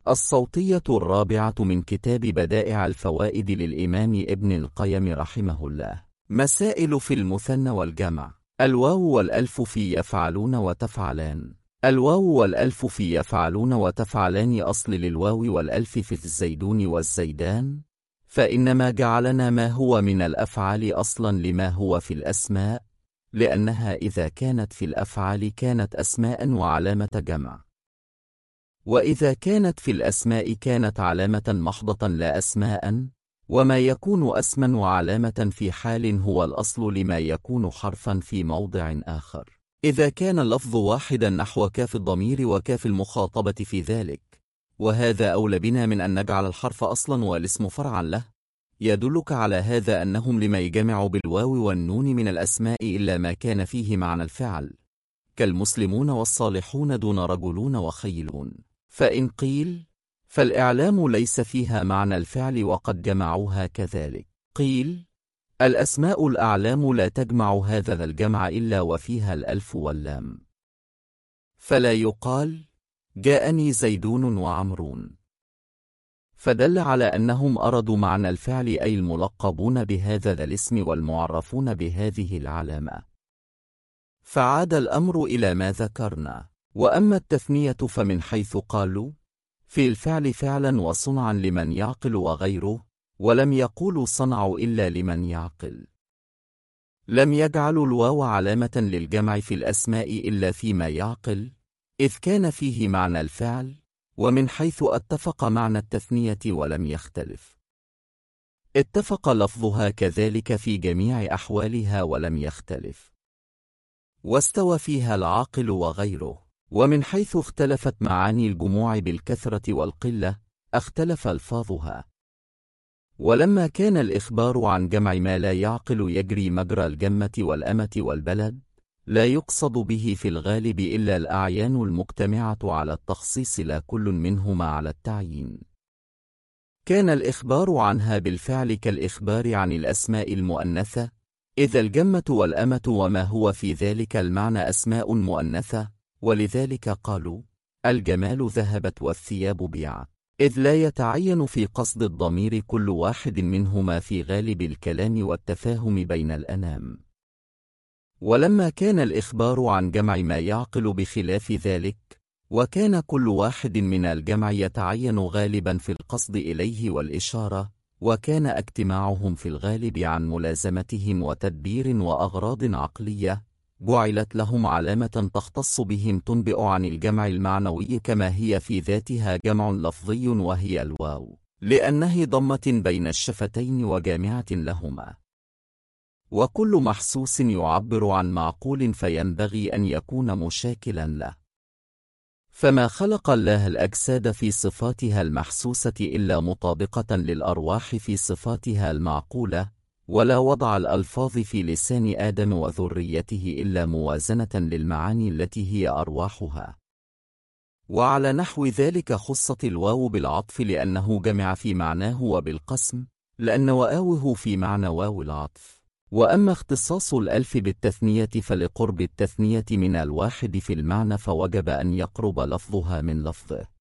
الصوتية الرابعة من كتاب بدائع الفوائد للإمام ابن القيم رحمه الله. مسائل في المثنى والجمع. الواو والألف في يفعلون وتفعلان. الواو والألف في يفعلون وتفعلان أصل للواو والألف في الزيدون والزيدان، فإنما جعلنا ما هو من الأفعال أصلا لما هو في الأسماء، لأنها إذا كانت في الأفعال كانت أسماء وعلامة جمع، وإذا كانت في الأسماء كانت علامة محضة لا أسماء، وما يكون اسما وعلامة في حال هو الأصل لما يكون حرفا في موضع آخر، إذا كان اللفظ واحدا نحو كاف الضمير وكاف المخاطبة في ذلك، وهذا أولى بنا من أن نجعل الحرف أصلا والاسم فرعا له. يدلك على هذا أنهم لما يجمعوا بالواو والنون من الأسماء إلا ما كان فيه معنى الفعل، كالمسلمون والصالحون دون رجلون وخيلون. فإن قيل فالإعلام ليس فيها معنى الفعل وقد جمعوها كذلك، قيل الأسماء الأعلام لا تجمع هذا الجمع إلا وفيها الألف واللام، فلا يقال جاءني زيدون وعمرون، فدل على أنهم أرادوا معنى الفعل أي الملقبون بهذا الاسم والمعرفون بهذه العلامة. فعاد الأمر إلى ما ذكرنا. وأما التثنية فمن حيث قالوا في الفعل فعلا وصنعا لمن يعقل وغيره، ولم يقولوا صنعوا إلا لمن يعقل، لم يجعلوا الواو علامة للجمع في الأسماء إلا فيما يعقل، إذ كان فيه معنى الفعل، ومن حيث اتفق معنى التثنية ولم يختلف، اتفق لفظها كذلك في جميع أحوالها ولم يختلف، واستوى فيها العاقل وغيره. ومن حيث اختلفت معاني الجموع بالكثرة والقلة اختلف ألفاظها. ولما كان الإخبار عن جمع ما لا يعقل يجري مجرى الجمة والأمة والبلد، لا يقصد به في الغالب إلا الأعيان المجتمعة على التخصيص لا كل منهما على التعيين. كان الإخبار عنها بالفعل كالإخبار عن الأسماء المؤنثة، إذا الجمة والأمة وما هو في ذلك المعنى أسماء مؤنثة، ولذلك قالوا الجمال ذهبت والثياب بيعت، إذ لا يتعين في قصد الضمير كل واحد منهما في غالب الكلام والتفاهم بين الأنام. ولما كان الإخبار عن جمع ما يعقل بخلاف ذلك، وكان كل واحد من الجمع يتعين غالبا في القصد إليه والإشارة، وكان اجتماعهم في الغالب عن ملازمتهم وتدبير وأغراض عقلية، جعلت لهم علامة تختص بهم تنبئ عن الجمع المعنوي كما هي في ذاتها جمع لفظي وهي الواو، لأنه ضمة بين الشفتين وجامعة لهما. وكل محسوس يعبر عن معقول فينبغي أن يكون مشاكلا له. فما خلق الله الأجساد في صفاتها المحسوسة إلا مطابقة للأرواح في صفاتها المعقولة، ولا وضع الألفاظ في لسان آدم وذريته إلا موازنة للمعاني التي هي أرواحها. وعلى نحو ذلك خصت الواو بالعطف لأنه جمع في معناه وبالقسم، لأن واوه في معنى واو العطف. وأما اختصاص الألف بالتثنية فلقرب التثنية من الواحد في المعنى فوجب أن يقرب لفظها من لفظه.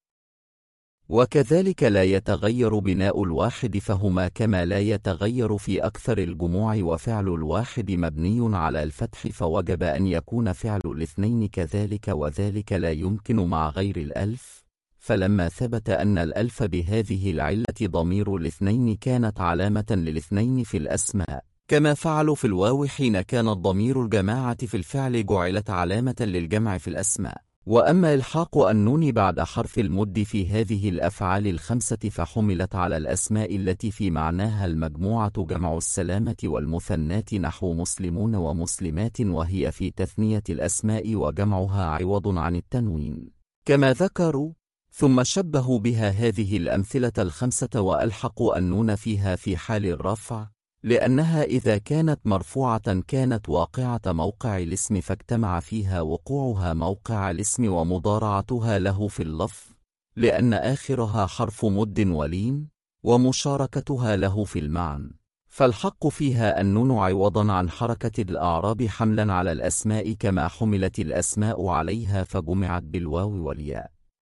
وكذلك لا يتغير بناء الواحد فهما كما لا يتغير في أكثر الجموع، وفعل الواحد مبني على الفتح فوجب أن يكون فعل الاثنين كذلك، وذلك لا يمكن مع غير الألف. فلما ثبت أن الألف بهذه العلة ضمير الاثنين كانت علامة للاثنين في الأسماء، كما فعلوا في الواو حين كان الضمير الجماعة في الفعل جعلت علامة للجمع في الأسماء. وأما إلحاق النون بعد حرف المد في هذه الأفعال الخمسة فحملت على الأسماء التي في معناها المجموعة جمع السلامة والمثنات نحو مسلمون ومسلمات، وهي في تثنية الأسماء وجمعها عوض عن التنوين كما ذكروا. ثم شبهوا بها هذه الأمثلة الخمسة وألحقوا النون فيها في حال الرفع، لأنها إذا كانت مرفوعة كانت واقعة موقع الاسم، فاجتمع فيها وقوعها موقع الاسم ومضارعتها له في اللفظ، لأن آخرها حرف مد ولين، ومشاركتها له في المعنى، فالحق فيها النون عوضا عن حركة الأعراب حملا على الأسماء كما حملت الأسماء عليها فجمعت بالواو والياء.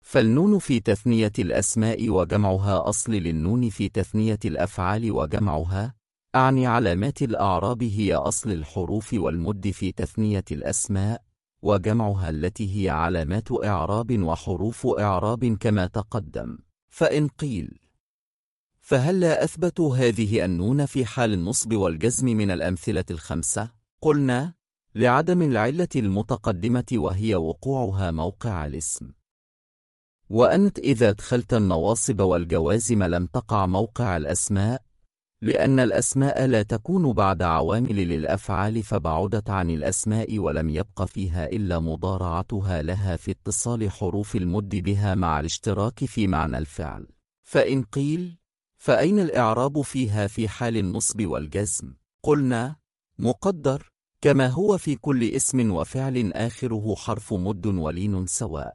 فالنون في تثنية الأسماء وجمعها أصل للنون في تثنية الأفعال وجمعها، أعني علامات الأعراب هي أصل الحروف والمد في تثنية الأسماء وجمعها التي هي علامات إعراب وحروف إعراب كما تقدم. فإن قيل فهلا أثبتوا هذه النون في حال النصب والجزم من الأمثلة الخمسة؟ قلنا لعدم العلة المتقدمة وهي وقوعها موقع الاسم. وأنت إذا ادخلت النواصب والجوازم لم تقع موقع الأسماء، لأن الأسماء لا تكون بعد عوامل للأفعال فبعدت عن الأسماء ولم يبق فيها إلا مضارعتها لها في اتصال حروف المد بها مع الاشتراك في معنى الفعل. فإن قيل فأين الإعراب فيها في حال النصب والجزم؟ قلنا مقدر كما هو في كل اسم وفعل آخره حرف مد ولين سواء،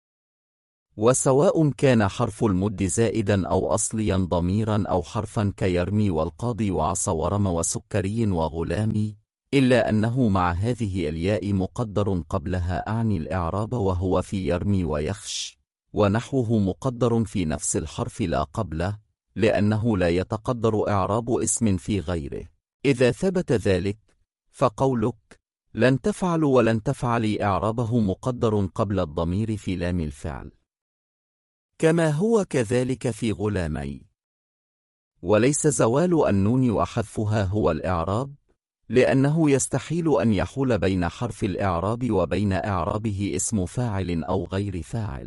وسواء كان حرف المد زائدا أو أصليا ضميرا أو حرفا كيرمي والقاضي وعصى ورمى وسكري وغلامي، إلا أنه مع هذه الياء مقدر قبلها أعني الإعراب وهو في يرمي ويخش، ونحوه مقدر في نفس الحرف لا قبله، لأنه لا يتقدر إعراب اسم في غيره. إذا ثبت ذلك فقولك لن تفعل ولن تفعلي إعرابه مقدر قبل الضمير في لام الفعل، كما هو كذلك في غلامي. وليس زوال النون وحذفها هو الإعراب، لأنه يستحيل أن يحول بين حرف الإعراب وبين إعرابه اسم فاعل أو غير فاعل،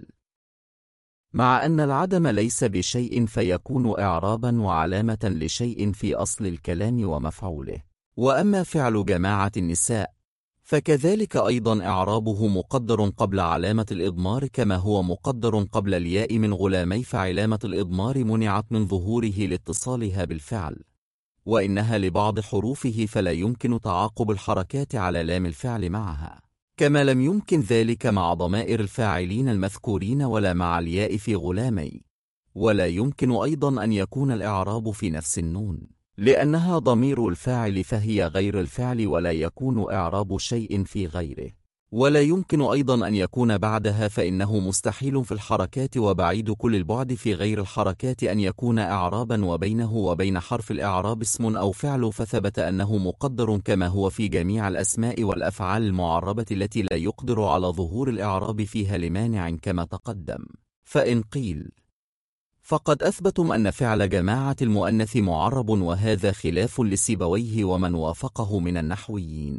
مع أن العدم ليس بشيء فيكون إعرابا وعلامة لشيء في أصل الكلام ومفعوله. وأما فعل جماعة النساء فكذلك أيضا إعرابه مقدر قبل علامة الإضمار كما هو مقدر قبل الياء من غلامي، فعلامة الإضمار منعت من ظهوره لاتصالها بالفعل، وإنها لبعض حروفه فلا يمكن تعاقب الحركات على لام الفعل معها، كما لم يمكن ذلك مع ضمائر الفاعلين المذكورين ولا مع الياء في غلامي. ولا يمكن أيضا أن يكون الإعراب في نفس النون، لأنها ضمير الفاعل فهي غير الفعل ولا يكون إعراب شيء في غيره. ولا يمكن أيضا أن يكون بعدها، فإنه مستحيل في الحركات وبعيد كل البعد في غير الحركات أن يكون إعرابا وبينه وبين حرف الإعراب اسم أو فعل، فثبت أنه مقدر كما هو في جميع الأسماء والأفعال المعربة التي لا يقدر على ظهور الإعراب فيها لمانع كما تقدم. فإن قيل فقد أثبتم أن فعل جماعة المؤنث معرب، وهذا خلاف لسيبويه ومن وافقه من النحويين،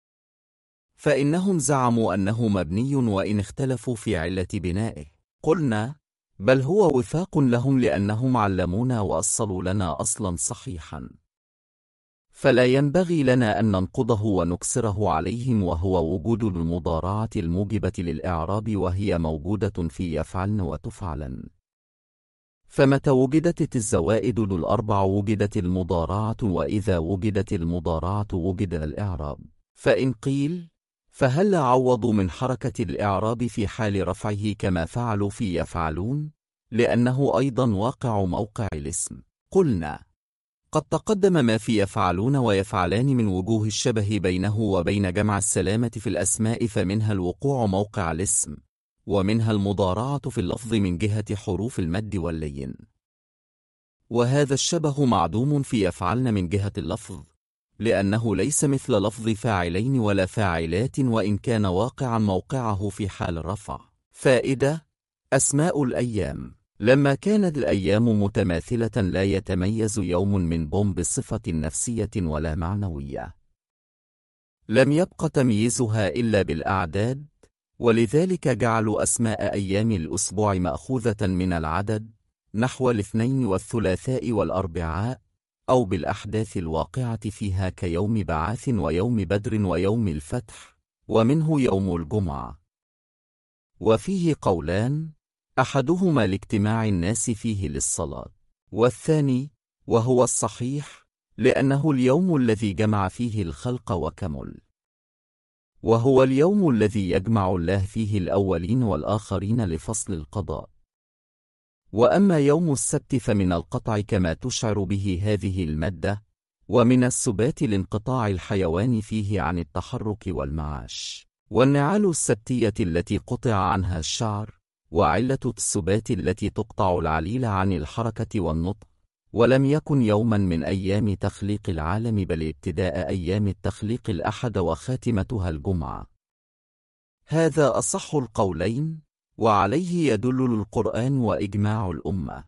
فإنهم زعموا أنه مبني وإن اختلفوا في علة بنائه. قلنا بل هو وفاق لهم لأنهم علمونا وأصلوا لنا أصلا صحيحا، فلا ينبغي لنا أن ننقضه ونكسره عليهم، وهو وجود المضارعة الموجبة للإعراب، وهي موجودة في يفعلن وتفعلن. فمتى وجدت الزوائد الأربع وجدت المضارعة، وإذا وجدت المضارعة وجد الإعراب. فإن قيل فهل عوضوا من حركة الإعراب في حال رفعه كما فعلوا في يفعلون، لأنه أيضا واقع موقع الاسم؟ قلنا قد تقدم ما في يفعلون ويفعلان من وجوه الشبه بينه وبين جمع السلامة في الأسماء، فمنها الوقوع موقع الاسم، ومنها المضارعة في اللفظ من جهة حروف المد واللين، وهذا الشبه معدوم في يفعلن من جهة اللفظ، لأنه ليس مثل لفظ فاعلين ولا فاعلات، وإن كان واقعا موقعه في حال الرفع. فائدة: أسماء الأيام. لما كانت الأيام متماثلة لا يتميز يوم من بوم بصفة نفسية ولا معنوية، لم يبق تمييزها إلا بالأعداد، ولذلك جعلوا أسماء أيام الأسبوع مأخوذة من العدد، نحو الاثنين والثلاثاء والأربعاء، أو بالأحداث الواقعة فيها كيوم بعاث ويوم بدر ويوم الفتح، ومنه يوم الجمعة. وفيه قولان: أحدهما لاجتماع الناس فيه للصلاة، والثاني وهو الصحيح لأنه اليوم الذي جمع فيه الخلق وكمل، وهو اليوم الذي يجمع الله فيه الأولين والآخرين لفصل القضاء. وأما يوم السبت فمن القطع كما تشعر به هذه المادة، ومن السبات لانقطاع الحيوان فيه عن التحرك والمعاش. والنعال السبتية التي قطع عنها الشعر وعلة السبات التي تقطع العليل عن الحركة والنطق، ولم يكن يوما من أيام تخليق العالم بل ابتداء أيام التخليق الأحد وخاتمتها الجمعة. هذا أصح القولين، وعليه يدل القرآن وإجماع الأمة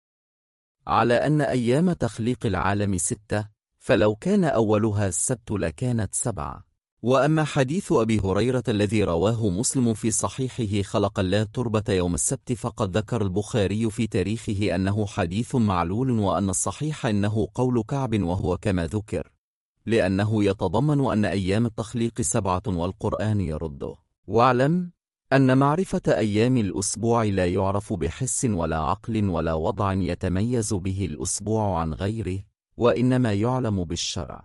على أن أيام تخليق العالم 6، فلو كان أولها السبت لكانت 7. وأما حديث أبي هريرة الذي رواه مسلم في صحيحه خلق الله التربة يوم السبت، فقد ذكر البخاري في تاريخه أنه حديث معلول، وأن الصحيح أنه قول كعب وهو كما ذكر، لأنه يتضمن أن أيام التخليق 7 والقرآن يرده. واعلم أن معرفة أيام الأسبوع لا يعرف بحس ولا عقل ولا وضع يتميز به الأسبوع عن غيره، وإنما يعلم بالشرع.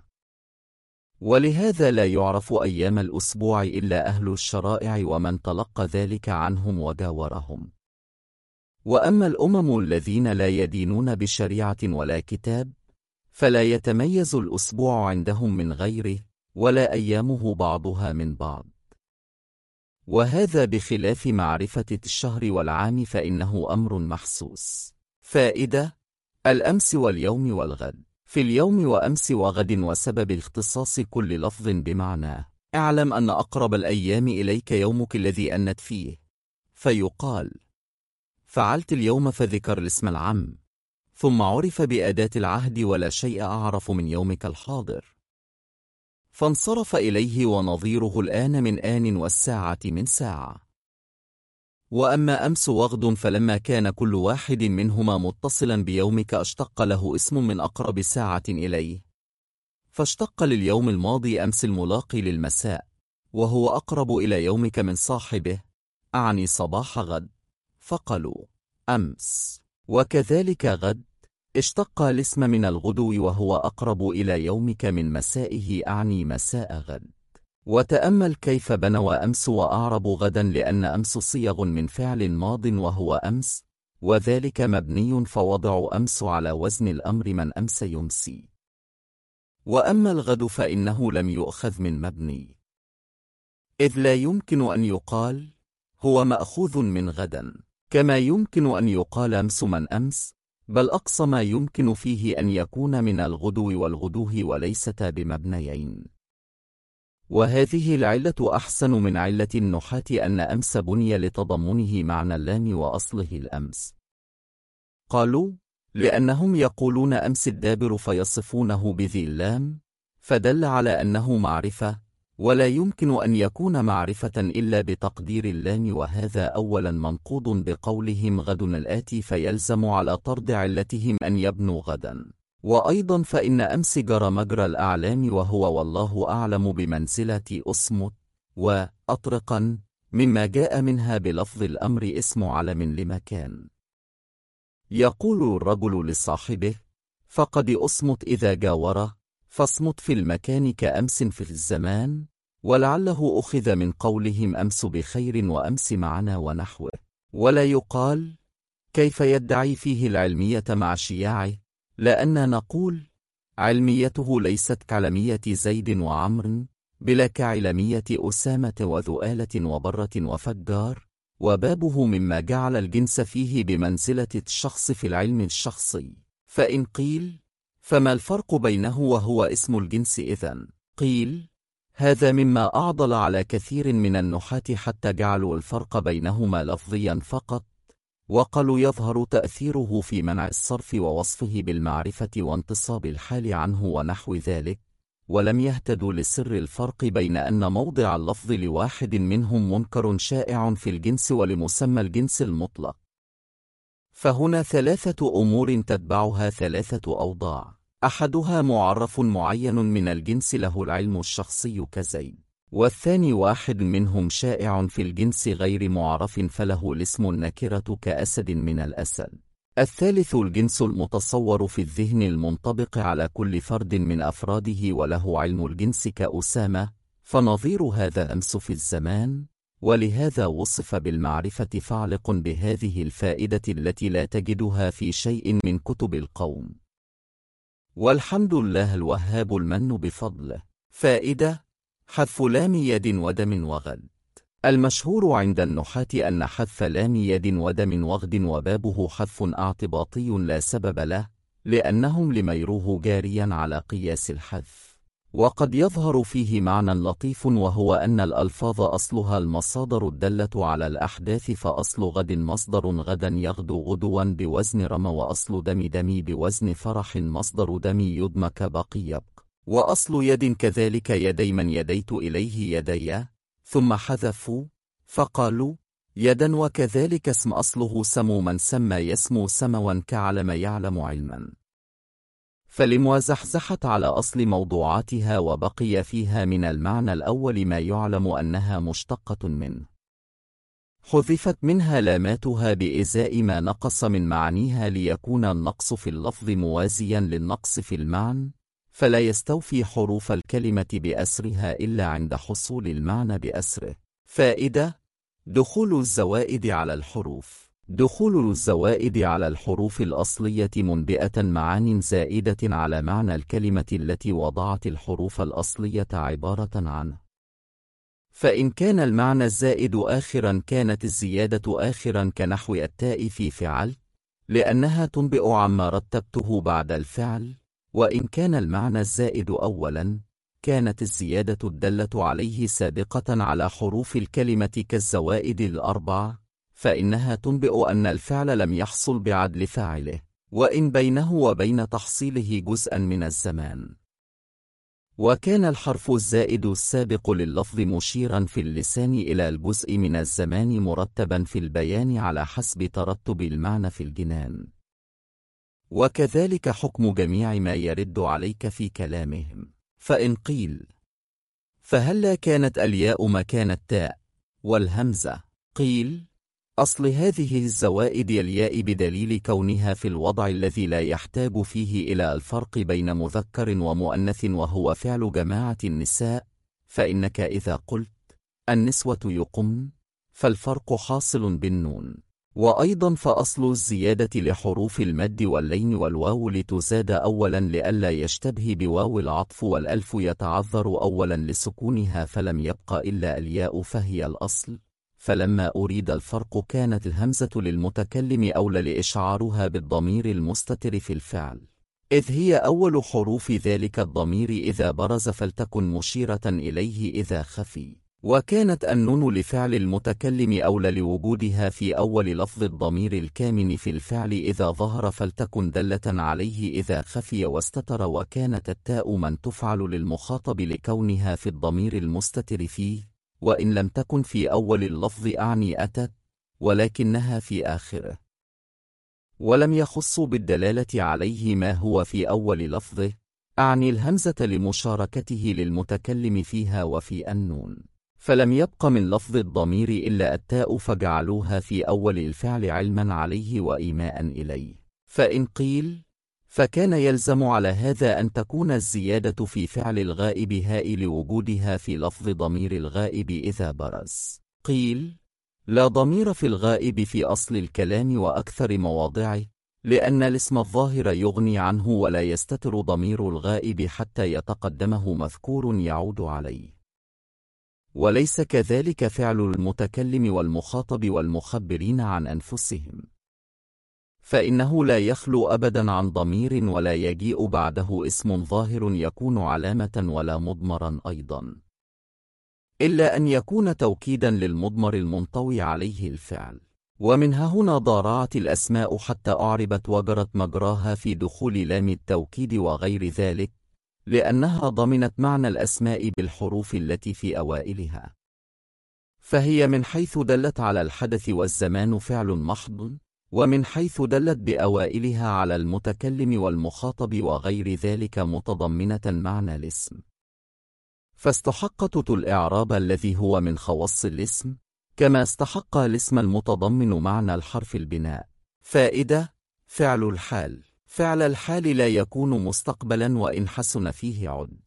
ولهذا لا يعرف أيام الأسبوع إلا أهل الشرائع ومن تلقى ذلك عنهم وجاورهم. وأما الأمم الذين لا يدينون بشريعة ولا كتاب، فلا يتميز الأسبوع عندهم من غيره، ولا أيامه بعضها من بعض. وهذا بخلاف معرفة الشهر والعام، فإنه أمر محسوس. فائدة: الأمس واليوم والغد. في اليوم وأمس وغد وسبب اختصاص كل لفظ بمعناه. اعلم أن أقرب الأيام إليك يومك الذي أنت فيه، فيقال فعلت اليوم فذكر الاسم العام، ثم عرف بأداة العهد ولا شيء أعرف من يومك الحاضر، فانصرف إليه ونظيره الآن من آن والساعة من ساعة. وأما أمس وغد فلما كان كل واحد منهما متصلا بيومك اشتق له اسم من أقرب ساعة إليه، فاشتق لليوم الماضي أمس الملاقي للمساء، وهو أقرب إلى يومك من صاحبه، أعني صباح غد، فقالوا أمس. وكذلك غد اشتق الاسم من الغدو وهو أقرب إلى يومك من مسائه، أعني مساء غد. وتأمل كيف بنوا أمس وأعرب غدا، لأن أمس صيغ من فعل ماض وهو أمس، وذلك مبني، فوضع أمس على وزن الأمر من أمس يمسي. وأما الغد فإنه لم يؤخذ من مبني، إذ لا يمكن أن يقال هو مأخوذ من غدا، كما يمكن أن يقال أمس من أمس، بل أقصى ما يمكن فيه أن يكون من الغدو والغدوه وليستا بمبنيين. وهذه العلة أحسن من علة النحاة أن أمس بني لتضمنه معنى اللام وأصله الأمس. قالوا لأنهم يقولون أمس الدابر فيصفونه بذي اللام، فدل على أنه معرفة، ولا يمكن أن يكون معرفة إلا بتقدير اللام، وهذا أولا منقوض بقولهم غد الآتي، فيلزم على طرد علتهم أن يبنوا غدا. وأيضا فإن أمس جرى مجرى الأعلام، وهو والله أعلم بمنزلة أصمت وأطرقا، مما جاء منها بلفظ الأمر اسم علم لمكان. يقول الرجل لصاحبه فقد أصمت إذا جاوره، فاصمت في المكان كأمس في الزمان، ولعله أخذ من قولهم أمس بخير وأمس معنا ونحوه. ولا يقال كيف يدعي فيه العلمية مع شياعه، لأننا نقول علميته ليست كعلمية زيد وعمر، بلا كعلمية أسامة وذؤالة وبرة وفجار، وبابه مما جعل الجنس فيه بمنزلة الشخص في العلم الشخصي. فإن قيل فما الفرق بينه وهو اسم الجنس إذن؟ قيل هذا مما أعضل على كثير من النحاة حتى جعلوا الفرق بينهما لفظيا فقط، وقالوا يظهر تأثيره في منع الصرف ووصفه بالمعرفة وانتصاب الحال عنه ونحو ذلك، ولم يهتدوا لسر الفرق بين أن موضع اللفظ لواحد منهم منكر شائع في الجنس ولمسمى الجنس المطلق. فهنا 3 أمور تتبعها 3 أوضاع: أحدها معرف معين من الجنس له العلم الشخصي كزيد، والثاني واحد منهم شائع في الجنس غير معرف فله الاسم النكرة كأسد من الأسد، الثالث الجنس المتصور في الذهن المنطبق على كل فرد من أفراده وله علم الجنس كأسامة، فنظير هذا أمس في الزمان، ولهذا وصف بالمعرفة فعلق بهذه الفائدة التي لا تجدها في شيء من كتب القوم. والحمد لله الوهاب المن بفضله. فائدة: حذف لام يد ودم وغد. المشهور عند النحاة أن حذف لام يد ودم وغد وبابه حذف اعتباطي لا سبب له، لأنهم لم يروه جاريا على قياس الحذف. وقد يظهر فيه معنى لطيف، وهو أن الألفاظ أصلها المصادر الدالة على الأحداث، فأصل غد مصدر غدا يغدو غدوا بوزن رمى، وأصل دم دمي بوزن فرح مصدر دمي يدمك بقي يبق، وأصل يد كذلك يدي من يديت إليه يدي، ثم حذفوا فقالوا يدا. وكذلك اسم أصله سمو من سمى يسمو سموا كعلم يعلم علما، فلم زحزحت على أصل موضوعاتها وبقي فيها من المعنى الأول ما يعلم أنها مشتقة منه. حذفت منها لاماتها بإزاء ما نقص من معانيها ليكون النقص في اللفظ موازيا للنقص في المعنى، فلا يستوفي حروف الكلمة بأسرها إلا عند حصول المعنى بأسره. فائدة: دخول الزوائد على الحروف. دخول الزوائد على الحروف الأصلية منبئة معان زائدة على معنى الكلمة التي وضعت الحروف الأصلية عبارة عنه. فإن كان المعنى الزائد آخرا كانت الزيادة آخرا، كنحو التاء في فعل، لأنها تنبئ عما رتبته بعد الفعل. وإن كان المعنى الزائد أولا كانت الزيادة الدالة عليه سابقة على حروف الكلمة كالزوائد الأربع، فإنها تنبئ أن الفعل لم يحصل بعدل فاعله، وإن بينه وبين تحصيله جزءا من الزمان. وكان الحرف الزائد السابق لللفظ مشيرا في اللسان إلى الجزء من الزمان مرتبا في البيان على حسب ترتب المعنى في الجنان. وكذلك حكم جميع ما يرد عليك في كلامهم. فإن قيل فهلا كانت الياء مكان التاء والهمزة؟ قيل: أصل هذه الزوائد الياء بدليل كونها في الوضع الذي لا يحتاج فيه إلى الفرق بين مذكر ومؤنث، وهو فعل جماعة النساء، فإنك إذا قلت النسوة يقمن فالفرق حاصل بالنون. وأيضا فأصل الزيادة لحروف المد واللين والواو لتزاد أولا لئلا يشتبه بواو العطف، والألف يتعذر أولا لسكونها فلم يبق إلا الياء فهي الأصل. فلما أريد الفرق كانت الهمزة للمتكلم أولى لإشعارها بالضمير المستتر في الفعل، إذ هي أول حروف ذلك الضمير إذا برز، فلتكن مشيرة إليه إذا خفي. وكانت النون لفعل المتكلم أولى لوجودها في أول لفظ الضمير الكامن في الفعل إذا ظهر، فلتكن دالة عليه إذا خفي واستتر. وكانت التاء من تفعل للمخاطب لكونها في الضمير المستتر فيه، وإن لم تكن في أول اللفظ أعني أتت، ولكنها في آخره. ولم يخصوا بالدلالة عليه ما هو في أول لفظه، أعني الهمزة لمشاركته للمتكلم فيها وفي النون، فلم يبق من لفظ الضمير إلا التاء فجعلوها في أول الفعل علما عليه وإيماء إليه. فإن قيل فكان يلزم على هذا أن تكون الزيادة في فعل الغائب هاء لوجودها في لفظ ضمير الغائب إذا برز. قيل: لا ضمير في الغائب في أصل الكلام وأكثر مواضعه، لأن الاسم الظاهر يغني عنه ولا يستتر ضمير الغائب حتى يتقدمه مذكور يعود عليه. وليس كذلك فعل المتكلم والمخاطب والمخبرين عن أنفسهم، فإنه لا يخلو أبدا عن ضمير ولا يجيء بعده اسم ظاهر يكون علامة ولا مضمرا أيضا، إلا أن يكون توكيدا للمضمر المنطوي عليه الفعل. ومنها هنا ضارعت الأسماء حتى أعربت وجرت مجراها في دخول لام التوكيد وغير ذلك، لأنها ضمنت معنى الأسماء بالحروف التي في أوائلها، فهي من حيث دلت على الحدث والزمان فعل محض، ومن حيث دلت بأوائلها على المتكلم والمخاطب وغير ذلك متضمنة معنى الاسم، فاستحقت الإعراب الذي هو من خواص الاسم، كما استحق الاسم المتضمن معنى الحرف البناء. فائدة: فعل الحال. فعل الحال لا يكون مستقبلا وإن حسن فيه عد،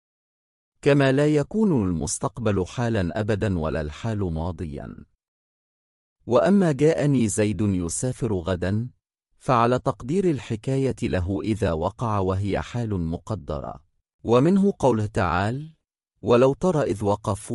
كما لا يكون المستقبل حالا أبدا ولا الحال ماضيا. وأما جاءني زيد يسافر غدا، فعلى تقدير الحكاية له إذا وقع وهي حال مقدرة. ومنه قوله تعالى: ولو ترى إذ وقفوا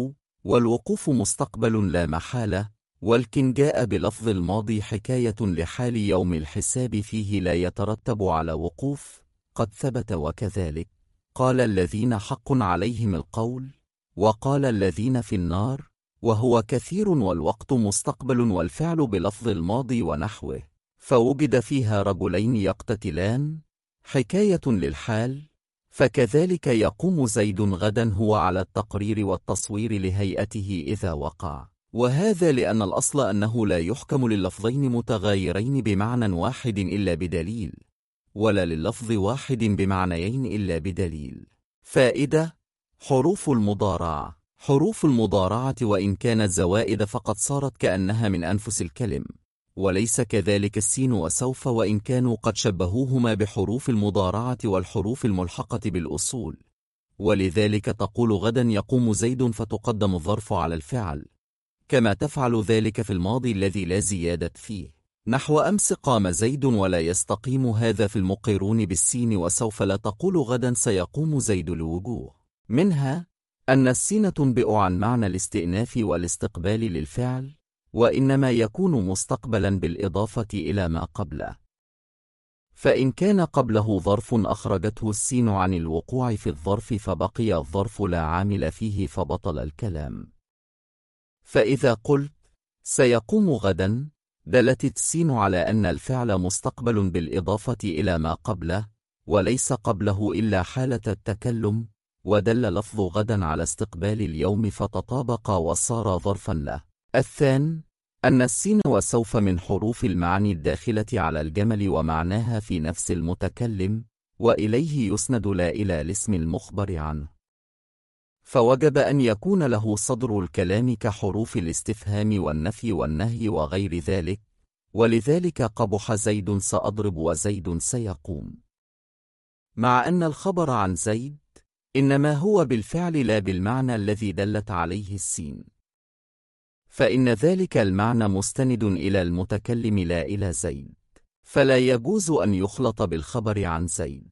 والوقوف مستقبل لا محالة، ولكن جاء بلفظ الماضي حكاية لحال يوم الحساب فيه لا يترتب على وقوف، قد ثبت. وكذلك قال الذين حق عليهم القول، وقال الذين في النار، وهو كثير، والوقت مستقبل والفعل بلفظ الماضي ونحوه، فوجد فيها رجلين يقتتلان حكاية للحال. فكذلك يقوم زيد غدا هو على التقرير والتصوير لهيئته إذا وقع، وهذا لأن الأصل أنه لا يحكم لللفظين متغايرين بمعنى واحد إلا بدليل، ولا لللفظ واحد بمعنيين إلا بدليل. فائدة: حروف المضارعة. حروف المضارعة وإن كانت زوائد فقد صارت كأنها من أنفس الكلم، وليس كذلك السين وسوف، وإن كانوا قد شبهوهما بحروف المضارعة والحروف الملحقة بالأصول. ولذلك تقول غدا يقوم زيد فتقدم الظرف على الفعل، كما تفعل ذلك في الماضي الذي لا زيادة فيه، نحو أمس قام زيد، ولا يستقيم هذا في المقرون بالسين وسوف. لا تقول غدا سيقوم زيد لوجوه منها أن السين تنبئ عن معنى الاستئناف والاستقبال للفعل، وإنما يكون مستقبلا بالإضافة إلى ما قبله، فإن كان قبله ظرف أخرجته السين عن الوقوع في الظرف فبقي الظرف لا عامل فيه فبطل الكلام. فإذا قلت سيقوم غدا دلت السين على أن الفعل مستقبل بالإضافة إلى ما قبله، وليس قبله إلا حالة التكلم، ودل لفظ غدا على استقبال اليوم فتطابق وصار ظرفا له. الثاني أن السين وسوف من حروف المعاني الداخلة على الجمل ومعناها في نفس المتكلم، وإليه يسند لا إلى الاسم المخبر عنه، فوجب أن يكون له صدر الكلام كحروف الاستفهام والنفي والنهي وغير ذلك. ولذلك قبح زيد سأضرب وزيد سيقوم، مع أن الخبر عن زيد إنما هو بالفعل لا بالمعنى الذي دلت عليه السين، فإن ذلك المعنى مستند إلى المتكلم لا إلى زيد، فلا يجوز أن يخلط بالخبر عن زيد،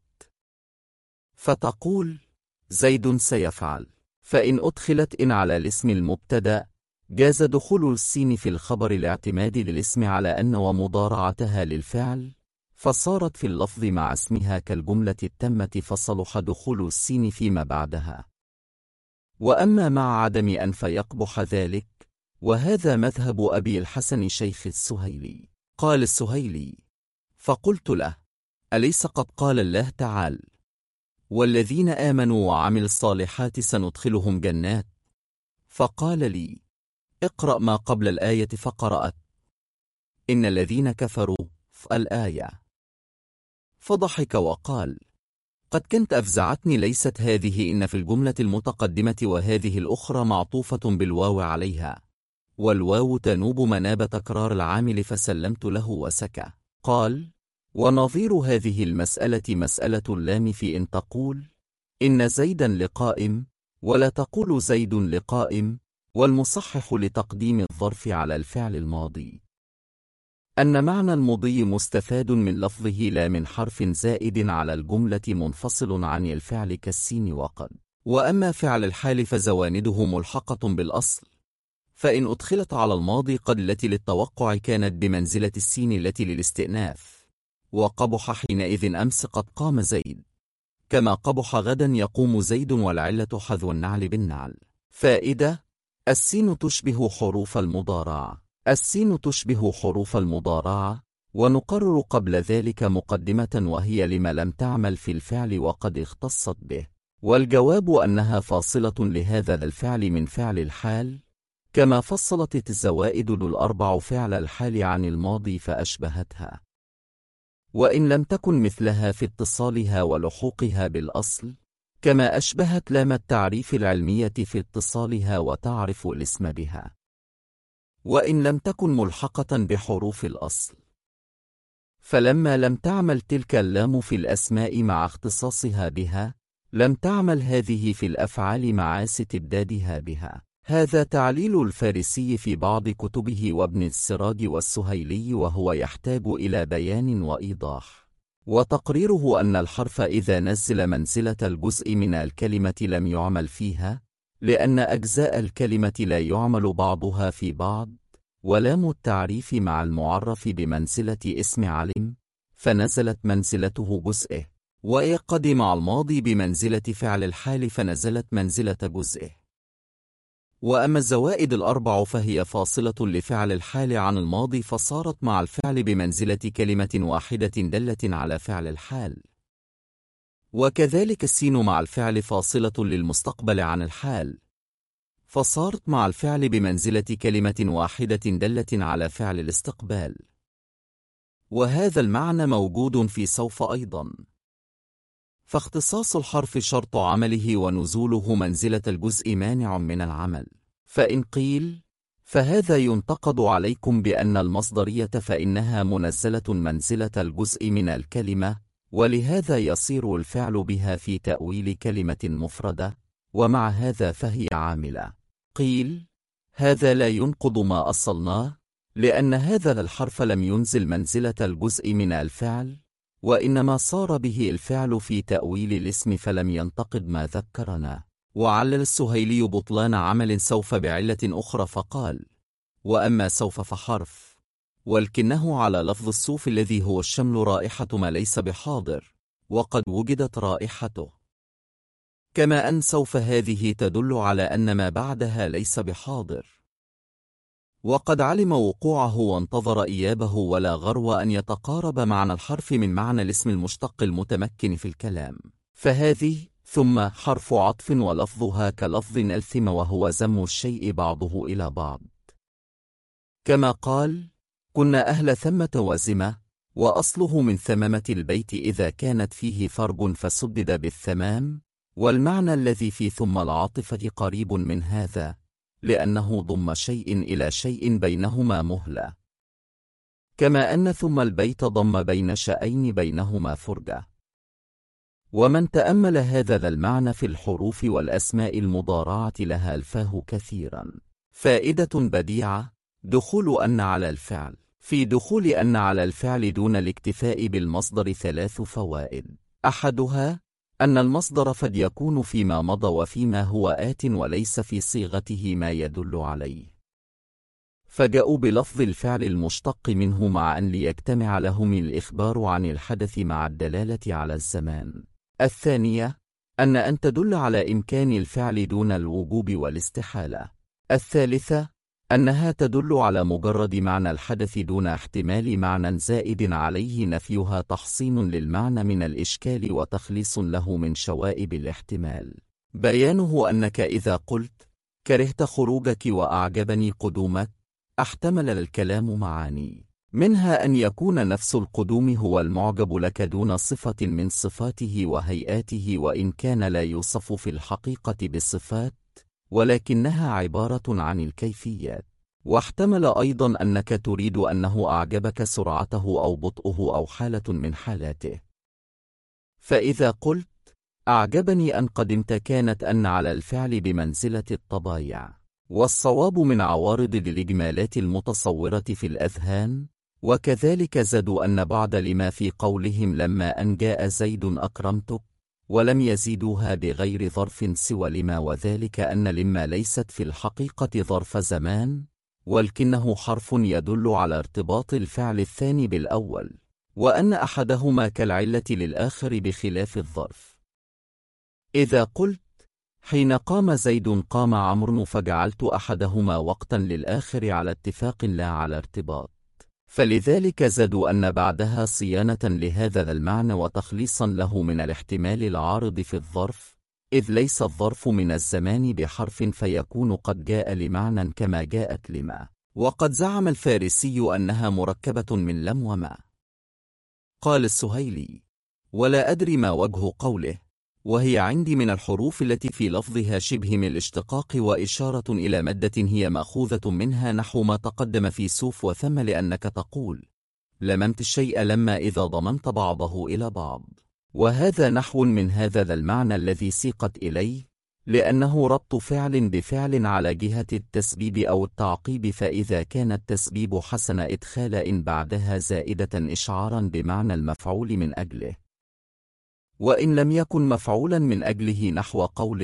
فتقول زيد سيفعل، فإن أدخلت إن على الاسم المبتدأ جاز دخول السين في الخبر الاعتماد للاسم على أن ومضارعتها للفعل، فصارت في اللفظ مع اسمها كالجملة التامة، فصلح دخول السين فيما بعدها. وأما مع عدم أن فيقبح ذلك، وهذا مذهب أبي الحسن شيخ السهيلي. قال السهيلي: فقلت له: أليس قد قال الله تعالى: والذين آمنوا وعملوا الصالحات سندخلهم جنات؟ فقال لي: اقرأ ما قبل الآية، فقرأت: إن الذين كفروا الآية. فضحك وقال: قد كنت أفزعتني، ليست هذه إن في الجملة المتقدمة، وهذه الأخرى معطوفة بالواو عليها، والواو تنوب مناب تكرار العامل، فسلمت له وسكى. قال: ونظير هذه المسألة مسألة اللام في إن تقول إن زيدا لقائم، ولا تقول زيد لقائم، والمصحح لتقديم الظرف على الفعل الماضي أن معنى المضي مستفاد من لفظه لا من حرف زائد على الجملة منفصل عن الفعل كالسين وقد. وأما فعل الحال فزوانده ملحقة بالأصل، فإن أدخلت على الماضي قد التي للتوقع كانت بمنزلة السين التي للاستئناف، وقبح حينئذ أمس قد قام زيد، كما قبح غدا يقوم زيد، والعلة حذو النعل بالنعل. فائدة: السين تشبه حروف المضارعة. السين تشبه حروف المضارعة، ونقرر قبل ذلك مقدمة، وهي لما لم تعمل في الفعل وقد اختصت به، والجواب أنها فاصلة لهذا الفعل من فعل الحال، كما فصلت الزوائد الأربع فعل الحال عن الماضي فأشبهتها، وإن لم تكن مثلها في اتصالها ولحوقها بالأصل، كما أشبهت لام التعريف العلمية في اتصالها وتعرف الاسم بها، وإن لم تكن ملحقة بحروف الأصل. فلما لم تعمل تلك اللام في الأسماء مع اختصاصها بها، لم تعمل هذه في الأفعال مع استبدادها بها. هذا تعليل الفارسي في بعض كتبه وابن السراج والسهيلي، وهو يحتاج إلى بيان وإيضاح، وتقريره أن الحرف إذا نزل منزلة الجزء من الكلمة لم يعمل فيها، لأن أجزاء الكلمة لا يعمل بعضها في بعض، ولام التعريف مع المعرف بمنزلة اسم علم، فنزلت منزلته جزئه، وإقد مع الماضي بمنزلة فعل الحال فنزلت منزلة جزئه. وأما الزوائد الأربع فهي فاصلة لفعل الحال عن الماضي، فصارت مع الفعل بمنزلة كلمة واحدة دالة على فعل الحال. وكذلك السين مع الفعل فاصلة للمستقبل عن الحال، فصارت مع الفعل بمنزلة كلمة واحدة دالة على فعل الاستقبال. وهذا المعنى موجود في سوف أيضا. فاختصاص الحرف شرط عمله، ونزوله منزلة الجزء مانع من العمل. فإن قيل فهذا ينتقد عليكم بأن المصدرية فإنها منزلة منزلة الجزء من الكلمة، ولهذا يصير الفعل بها في تأويل كلمة مفردة، ومع هذا فهي عاملة. قيل هذا لا ينقض ما أصلناه، لأن هذا الحرف لم ينزل منزلة الجزء من الفعل، وإنما صار به الفعل في تأويل الاسم، فلم ينتقد ما ذكرنا. وعلل السهيلي بطلان عمل سوف بعلة أخرى فقال: وأما سوف فحرف، ولكنه على لفظ الصوف الذي هو الشمل رائحة ما ليس بحاضر، وقد وجدت رائحته. كما أن سوف هذه تدل على أن ما بعدها ليس بحاضر، وقد علم وقوعه وانتظر إيابه، ولا غرو أن يتقارب معنى الحرف من معنى الاسم المشتق المتمكن في الكلام. فهذه ثم حرف عطف، ولفظها كلفظ ألثم، وهو زم الشيء بعضه إلى بعض. كما قال: كنا أهل ثمة وزمة، وأصله من ثممة البيت إذا كانت فيه فرج فسدد بالثمام، والمعنى الذي في ثم العاطفة قريب من هذا، لأنه ضم شيء إلى شيء بينهما مهلة، كما أن ثم البيت ضم بين شيئين بينهما فرجة. ومن تأمل هذا ذا المعنى في الحروف والأسماء المضارعة لها ألفاه كثيرا. فائدة بديعة: دخول أن على الفعل. في دخول أن على الفعل دون الاكتفاء بالمصدر 3 فوائد. أحدها أن المصدر قد يكون فيما مضى وفيما هو آت، وليس في صيغته ما يدل عليه، فجاءوا بلفظ الفعل المشتق منه مع أن ليجتمع لهم الإخبار عن الحدث مع الدلالة على الزمان. الثانية أن تدل على إمكان الفعل دون الوجوب والاستحالة. الثالثة أنها تدل على مجرد معنى الحدث دون احتمال معنى زائد عليه، نفيها تحصين للمعنى من الإشكال وتخليص له من شوائب الاحتمال. بيانه أنك إذا قلت: كرهت خروجك وأعجبني قدومك، احتمل الكلام معاني، منها أن يكون نفس القدوم هو المعجب لك دون صفة من صفاته وهيئاته، وإن كان لا يوصف في الحقيقة بالصفات، ولكنها عبارة عن الكيفيات. واحتمل أيضا أنك تريد أنه أعجبك سرعته أو بطئه أو حالة من حالاته. فإذا قلت: أعجبني أن قدمت، كانت أن على الفعل بمنزلة الطبايع، والصواب من عوارض الإجمالات المتصورة في الأذهان. وكذلك زادوا أن بعد لما في قولهم لما أن جاء زيد أكرمتك، ولم يزيدوها بغير ظرف سوى لما، وذلك أن لما ليست في الحقيقة ظرف زمان، ولكنه حرف يدل على ارتباط الفعل الثاني بالأول، وأن أحدهما كالعلة للآخر بخلاف الظرف. إذا قلت: حين قام زيد قام عمرو، فجعلت أحدهما وقتا للآخر على اتفاق لا على ارتباط، فلذلك زادوا أن بعدها صيانة لهذا المعنى وتخليصا له من الاحتمال العارض في الظرف، إذ ليس الظرف من الزمان بحرف فيكون قد جاء لمعنى كما جاءت لما. وقد زعم الفارسي أنها مركبة من لم وما. قال السهيلي: ولا أدري ما وجه قوله: وهي عندي من الحروف التي في لفظها شبه من الاشتقاق، وإشارة إلى مادة هي مأخوذة منها، نحو ما تقدم في سوف وثم، لأنك تقول: لممت الشيء لما إذا ضممت بعضه إلى بعض. وهذا نحو من هذا ذا المعنى الذي سيقت إليه، لأنه ربط فعل بفعل على جهة التسبيب أو التعقيب، فإذا كان التسبيب حسن إدخال إن بعدها زائدة إشعارا بمعنى المفعول من أجله، وإن لم يكن مفعولا من أجله، نحو قوله: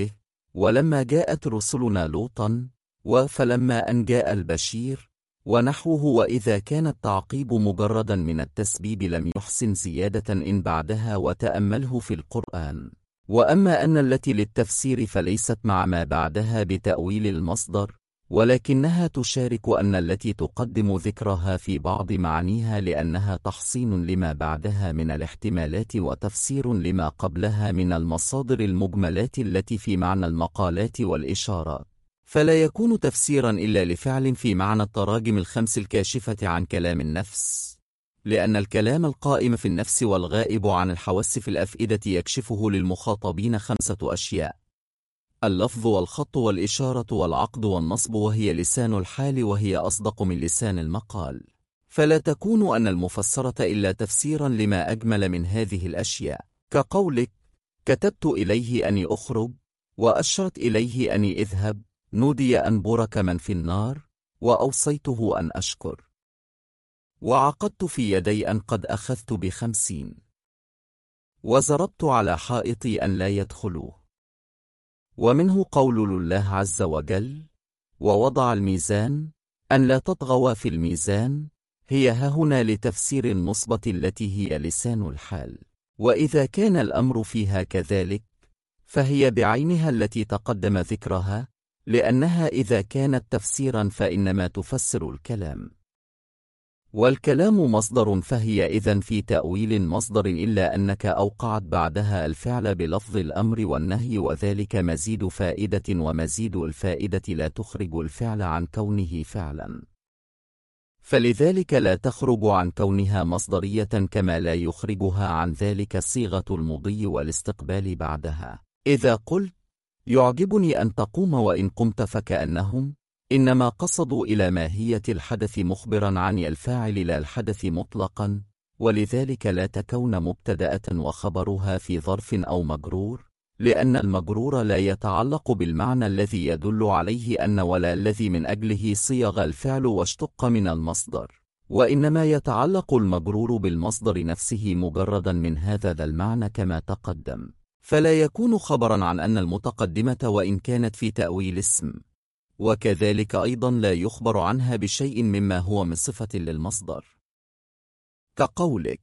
ولما جاءت رسلنا لوطا فلما أن جاء البشير ونحوه. وإذا كان التعقيب مجردا من التسبيب لم يحسن زيادة إن بعدها وتأمله في القرآن. وأما أن التي للتفسير فليست مع ما بعدها بتأويل المصدر، ولكنها تشارك أن التي تقدم ذكرها في بعض معانيها لأنها تحصين لما بعدها من الاحتمالات وتفسير لما قبلها من المصادر المجملات التي في معنى المقالات والإشارات، فلا يكون تفسيرا إلا لفعل في معنى التراجم الخمس الكاشفة عن كلام النفس، لأن الكلام القائم في النفس والغائب عن الحواس في الأفئدة يكشفه للمخاطبين 5 أشياء: اللفظ والخط والإشارة والعقد والنصب، وهي لسان الحال وهي أصدق من لسان المقال، فلا تكون أن المفسرة إلا تفسيرا لما أجمل من هذه الأشياء، كقولك كتبت إليه أني أخرج، وأشرت إليه أني اذهب، نودي أن برك من في النار، وأوصيته أن أشكر، وعقدت في يدي أن قد أخذت ب50، وزربت على حائطي أن لا يدخلوه. ومنه قول الله عز وجل: ووضع الميزان أن لا تطغوا في الميزان، هي هنا لتفسير النصبة التي هي لسان الحال. وإذا كان الأمر فيها كذلك فهي بعينها التي تقدم ذكرها، لأنها إذا كانت تفسيرا فإنما تفسر الكلام، والكلام مصدر، فهي إذن في تأويل مصدر، إلا أنك أوقعت بعدها الفعل بلفظ الأمر والنهي، وذلك مزيد فائدة، ومزيد الفائدة لا تخرج الفعل عن كونه فعلا، فلذلك لا تخرج عن كونها مصدرية، كما لا يخرجها عن ذلك صيغة المضي والاستقبال بعدها. إذا قلت يعجبني أن تقوم وإن قمت، فكأنهم إنما قصدوا إلى ماهية الحدث مخبرا عن الفاعل لا الحدث مطلقا، ولذلك لا تكون مبتدأة وخبرها في ظرف أو مجرور، لأن المجرور لا يتعلق بالمعنى الذي يدل عليه أن ولا الذي من أجله صيغ الفعل واشتق من المصدر، وإنما يتعلق المجرور بالمصدر نفسه مجردا من هذا المعنى كما تقدم، فلا يكون خبرا عن أن المتقدمة وإن كانت في تأويل اسم، وكذلك أيضا لا يخبر عنها بشيء مما هو من صفة للمصدر، كقولك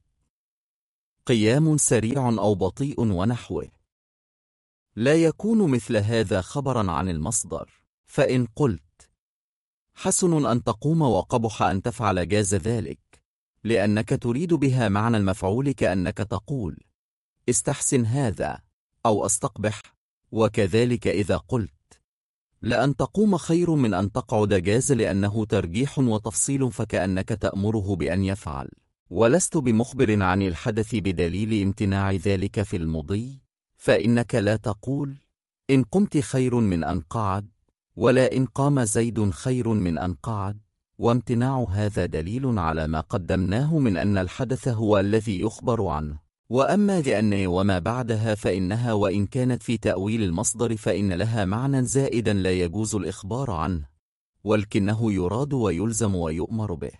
قيام سريع أو بطيء ونحوه، لا يكون مثل هذا خبرا عن المصدر. فإن قلت حسن أن تقوم وقبح أن تفعل جاز ذلك، لأنك تريد بها معنى المفعول، كأنك تقول استحسن هذا أو استقبح. وكذلك إذا قلت لأن تقوم خير من أن تقعد جاز، لأنه ترجيح وتفصيل، فكأنك تأمره بأن يفعل، ولست بمخبر عن الحدث بدليل امتناع ذلك في المضي، فإنك لا تقول إن قمت خير من أن قعد، ولا إن قام زيد خير من أن قعد، وامتناع هذا دليل على ما قدمناه من أن الحدث هو الذي يخبر عنه. وأما لأن وما بعدها فإنها وإن كانت في تأويل المصدر فإن لها معنى زائدا لا يجوز الإخبار عنه، ولكنه يراد ويلزم ويؤمر به.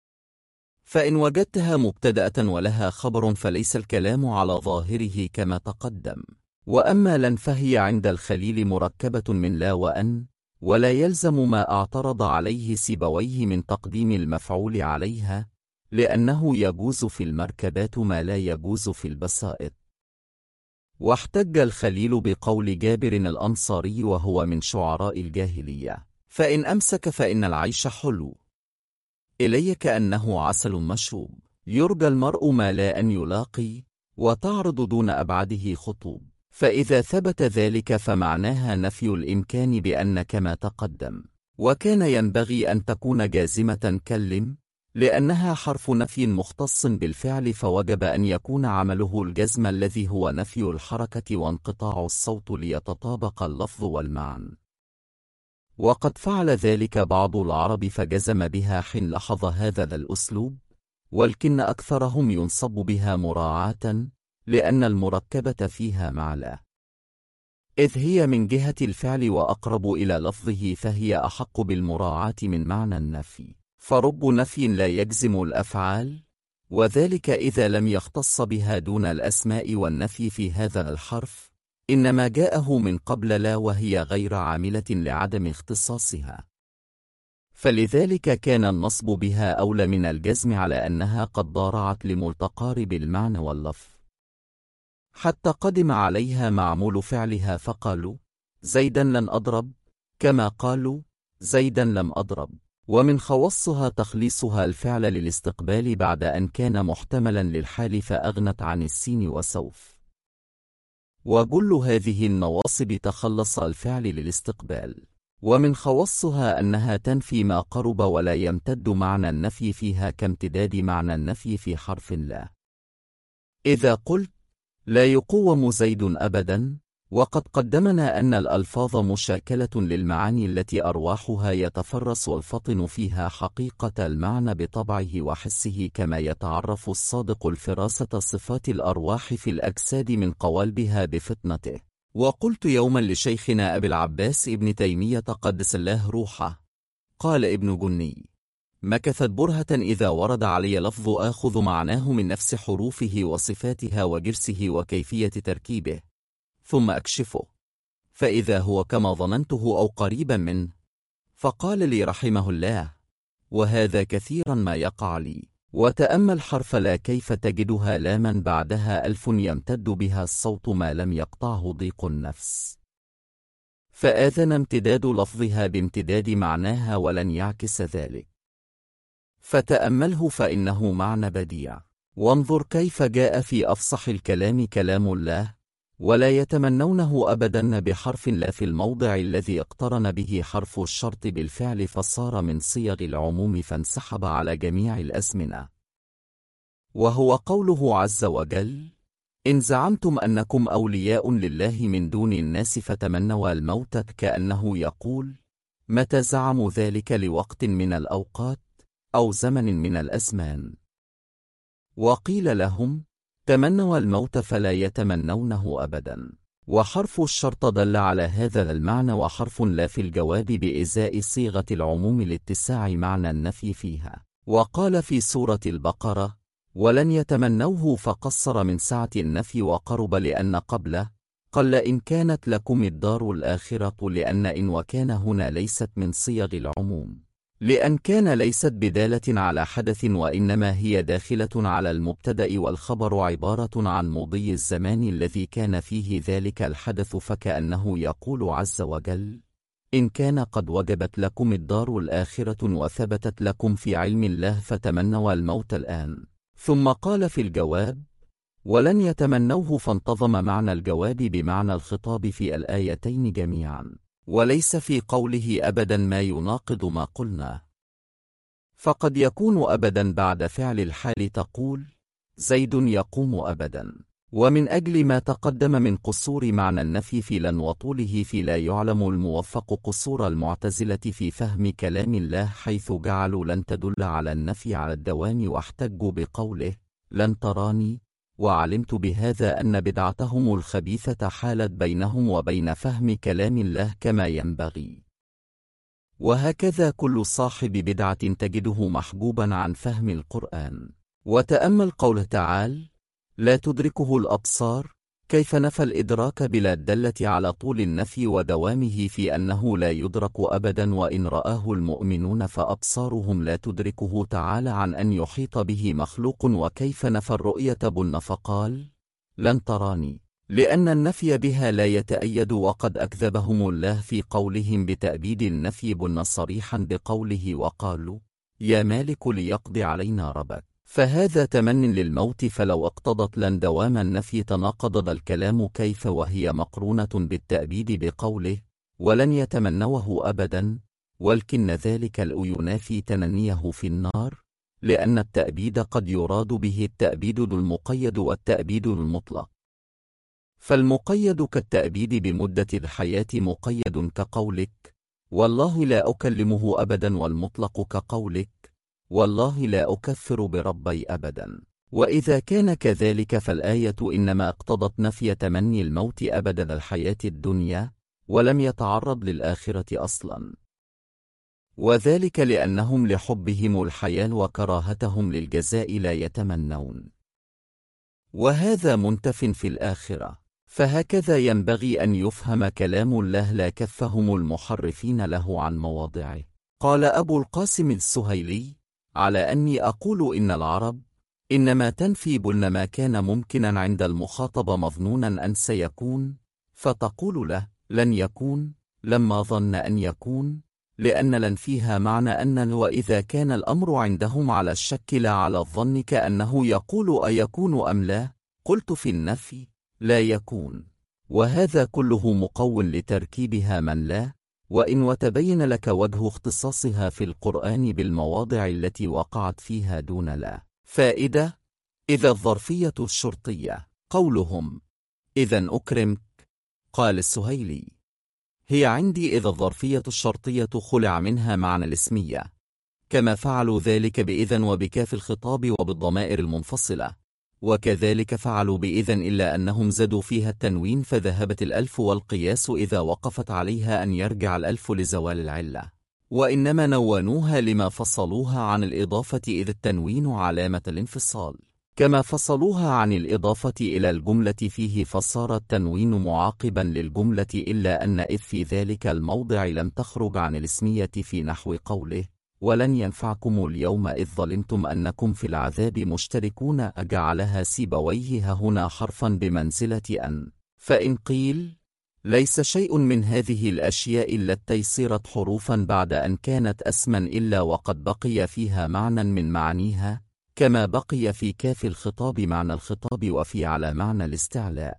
فإن وجدتها مبتدأة ولها خبر فليس الكلام على ظاهره كما تقدم. وأما لن فهي عند الخليل مركبة من لا وأن، ولا يلزم ما اعترض عليه سيبويه من تقديم المفعول عليها، لأنه يجوز في المركبات ما لا يجوز في البسائط. واحتج الخليل بقول جابر الأنصاري وهو من شعراء الجاهلية: فإن أمسك فإن العيش حلو، إلي كأنه عسل مشروب، يرجى المرء ما لا أن يلاقي، وتعرض دون أبعده خطوب. فإذا ثبت ذلك فمعناها نفي الإمكان بأن كما تقدم، وكان ينبغي أن تكون جازمة كلم، لأنها حرف نفي مختص بالفعل، فوجب أن يكون عمله الجزم الذي هو نفي الحركة وانقطاع الصوت ليتطابق اللفظ والمعنى. وقد فعل ذلك بعض العرب فجزم بها حين لاحظ هذا الأسلوب، ولكن أكثرهم ينصب بها مراعاة، لأن المركبة فيها معنى، إذ هي من جهة الفعل وأقرب إلى لفظه، فهي أحق بالمراعاة من معنى النفي. فرب نفي لا يجزم الأفعال، وذلك إذا لم يختص بها دون الأسماء والنفي في هذا الحرف، إنما جاءه من قبل لا وهي غير عاملة لعدم اختصاصها، فلذلك كان النصب بها أولى من الجزم على أنها قد ضارعت لمتقارب المعنى واللفظ، حتى قدم عليها معمول فعلها فقالوا زيدا لن أضرب، كما قالوا زيدا لم أضرب. ومن خواصها تخليصها الفعل للاستقبال بعد أن كان محتملا للحال فأغنت عن السين وسوف. وكل هذه النواصب تخلص الفعل للاستقبال. ومن خواصها أنها تنفي ما قرب ولا يمتد معنى النفي فيها كامتداد معنى النفي في حرف لا. إذا قلت لا يقوم زيد أبدا، وقد قدمنا أن الألفاظ مشاكلة للمعاني التي أرواحها يتفرس الفطن فيها حقيقة المعنى بطبعه وحسه، كما يتعرف الصادق الفراسة صفات الأرواح في الأجساد من قوالبها بفطنته. وقلت يوما لشيخنا أبي العباس ابن تيمية قدس الله روحه، قال ابن جني: مكثت برهة إذا ورد علي لفظ آخذ معناه من نفس حروفه وصفاتها وجرسه وكيفية تركيبه، ثم أكشفه فإذا هو كما ظننته أو قريبا منه. فقال لي رحمه الله: وهذا كثيرا ما يقع لي. وتأمل حرف لا كيف تجدها لاما بعدها ألف يمتد بها الصوت ما لم يقطعه ضيق النفس، فآذن امتداد لفظها بامتداد معناها ولن يعكس ذلك. فتأمله فإنه معنى بديع. وانظر كيف جاء في أفصح الكلام كلام الله: ولا يتمنونه أبدا بحرف لا في الموضع الذي اقترن به حرف الشرط بالفعل، فصار من صيغ العموم فانسحب على جميع الأزمنة. وهو قوله عز وجل: إن زعمتم أنكم أولياء لله من دون الناس فتمنوا الموت، كأنه يقول: متى زعموا ذلك لوقت من الأوقات أو زمن من الأزمان. وقيل لهم: تمنوا الموت فلا يتمنونه أبدا. وحرف الشرط دل على هذا المعنى، وحرف لا في الجواب بإزاء صيغة العموم لاتساع معنى النفي فيها. وقال في سورة البقرة: ولن يتمنوه، فقصر من سعة النفي وقرب لأن قبله قل إن كانت لكم الدار الآخرة، لأن إن وكان هنا ليست من صيغ العموم، لأن كان ليست بدالة على حدث، وإنما هي داخلة على المبتدأ، والخبر عبارة عن مضي الزمان الذي كان فيه ذلك الحدث، فكأنه يقول عز وجل: إن كان قد وجبت لكم الدار الآخرة وثبتت لكم في علم الله فتمنوا الموت الآن. ثم قال في الجواب: ولن يتمنوه، فانتظم معنى الجواب بمعنى الخطاب في الآيتين جميعا، وليس في قوله أبدا ما يناقض ما قلنا. فقد يكون أبدا بعد فعل الحال تقول: زيد يقوم أبدا. ومن أجل ما تقدم من قصور معنى النفي في لن وطوله في لا، يعلم الموفق قصور المعتزلة في فهم كلام الله، حيث جعلوا لن تدل على النفي على الدوام، واحتجوا بقوله: لن تراني. وعلمت بهذا أن بدعتهم الخبيثة حالت بينهم وبين فهم كلام الله كما ينبغي. وهكذا كل صاحب بدعة تجده محجوبا عن فهم القرآن. وتأمل قوله تعالى: لا تدركه الأبصار، كيف نفى الإدراك بلا الدالة على طول النفي ودوامه في أنه لا يدرك أبدا، وإن رآه المؤمنون فأبصارهم لا تدركه تعالى عن أن يحيط به مخلوق. وكيف نفى الرؤية بن فقال: لن تراني، لأن النفي بها لا يتأيد. وقد أكذبهم الله في قولهم بتأبيد النفي بن صريحا بقوله: وقالوا يا مالك ليقضي علينا ربك. فهذا تمن للموت، فلو اقتضت لن دوام النفي تناقض الكلام كيف وهي مقرونة بالتأبيد بقوله: ولن يتمنوه أبدا، ولكن ذلك ينافي تمنيه في النار، لأن التأبيد قد يراد به التأبيد المقيد والتأبيد المطلق. فالمقيد كالتأبيد بمدة الحياة مقيد كقولك: والله لا أكلمه أبدا، والمطلق كقولك: والله لا أكفر بربي أبدا. وإذا كان كذلك فالآية إنما اقتضت نفي تمني الموت أبدا الحياة الدنيا، ولم يتعرض للآخرة أصلا، وذلك لأنهم لحبهم الحياة وكراهتهم للجزاء لا يتمنون، وهذا منتف في الآخرة. فهكذا ينبغي أن يفهم كلام الله لا كفهم المحرفين له عن مواضعه. قال أبو القاسم السهيلي: على أني أقول إن العرب إنما تنفي بل ما كان ممكنا عند المخاطب مظنونا أن سيكون، فتقول له لن يكون لما ظن أن يكون، لأن لن فيها معنى أن، وإذا كان الأمر عندهم على الشك لا على الظن كأنه يقول أيكون أم لا، قلت في النفي لا يكون، وهذا كله مقو لتركيبها من لا، وإن وتبين لك وجه اختصاصها في القرآن بالمواضع التي وقعت فيها دون لا. فائدة: إذا الظرفية الشرطية. قولهم إذن أكرمك، قال السهيلي: هي عندي إذا الظرفية الشرطية خلع منها معنى الاسمية، كما فعلوا ذلك بإذن وبكاف الخطاب وبالضمائر المنفصلة، وكذلك فعلوا بإذن إلا أنهم زادوا فيها التنوين فذهبت الألف، والقياس إذا وقفت عليها أن يرجع الألف لزوال العلة، وإنما نوانوها لما فصلوها عن الإضافة إذ التنوين علامة الانفصال، كما فصلوها عن الإضافة إلى الجملة فيه فصار التنوين معاقبا للجملة، إلا أن إذ في ذلك الموضع لم تخرج عن الاسمية في نحو قوله ولن ينفعكم اليوم إذ ظلمتم أنكم في العذاب مشتركون، أجعلها سيبويه هنا حرفا بمنزلة أن. فإن قيل ليس شيء من هذه الأشياء التي صيرت حروفا بعد أن كانت أسما إلا وقد بقي فيها معنى من معانيها، كما بقي في كاف الخطاب معنى الخطاب وفي على معنى الاستعلاء،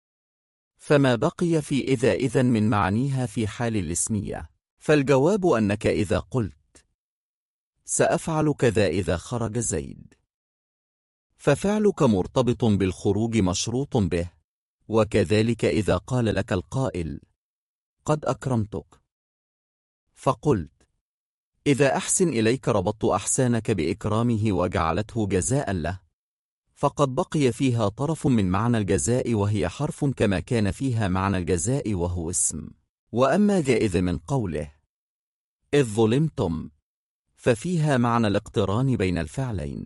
فما بقي في إذا من معانيها في حال الاسمية. فالجواب أنك إذا قلت سأفعل كذا إذا خرج زيد، ففعلك مرتبط بالخروج مشروط به، وكذلك إذا قال لك القائل قد أكرمتك، فقلت إذا أحسن إليك ربطت أحسانك بإكرامه وجعلته جزاء له، فقد بقي فيها طرف من معنى الجزاء وهي حرف كما كان فيها معنى الجزاء وهو اسم. وأما إذ من قوله إذ ظلمتم ففيها معنى الاقتران بين الفعلين،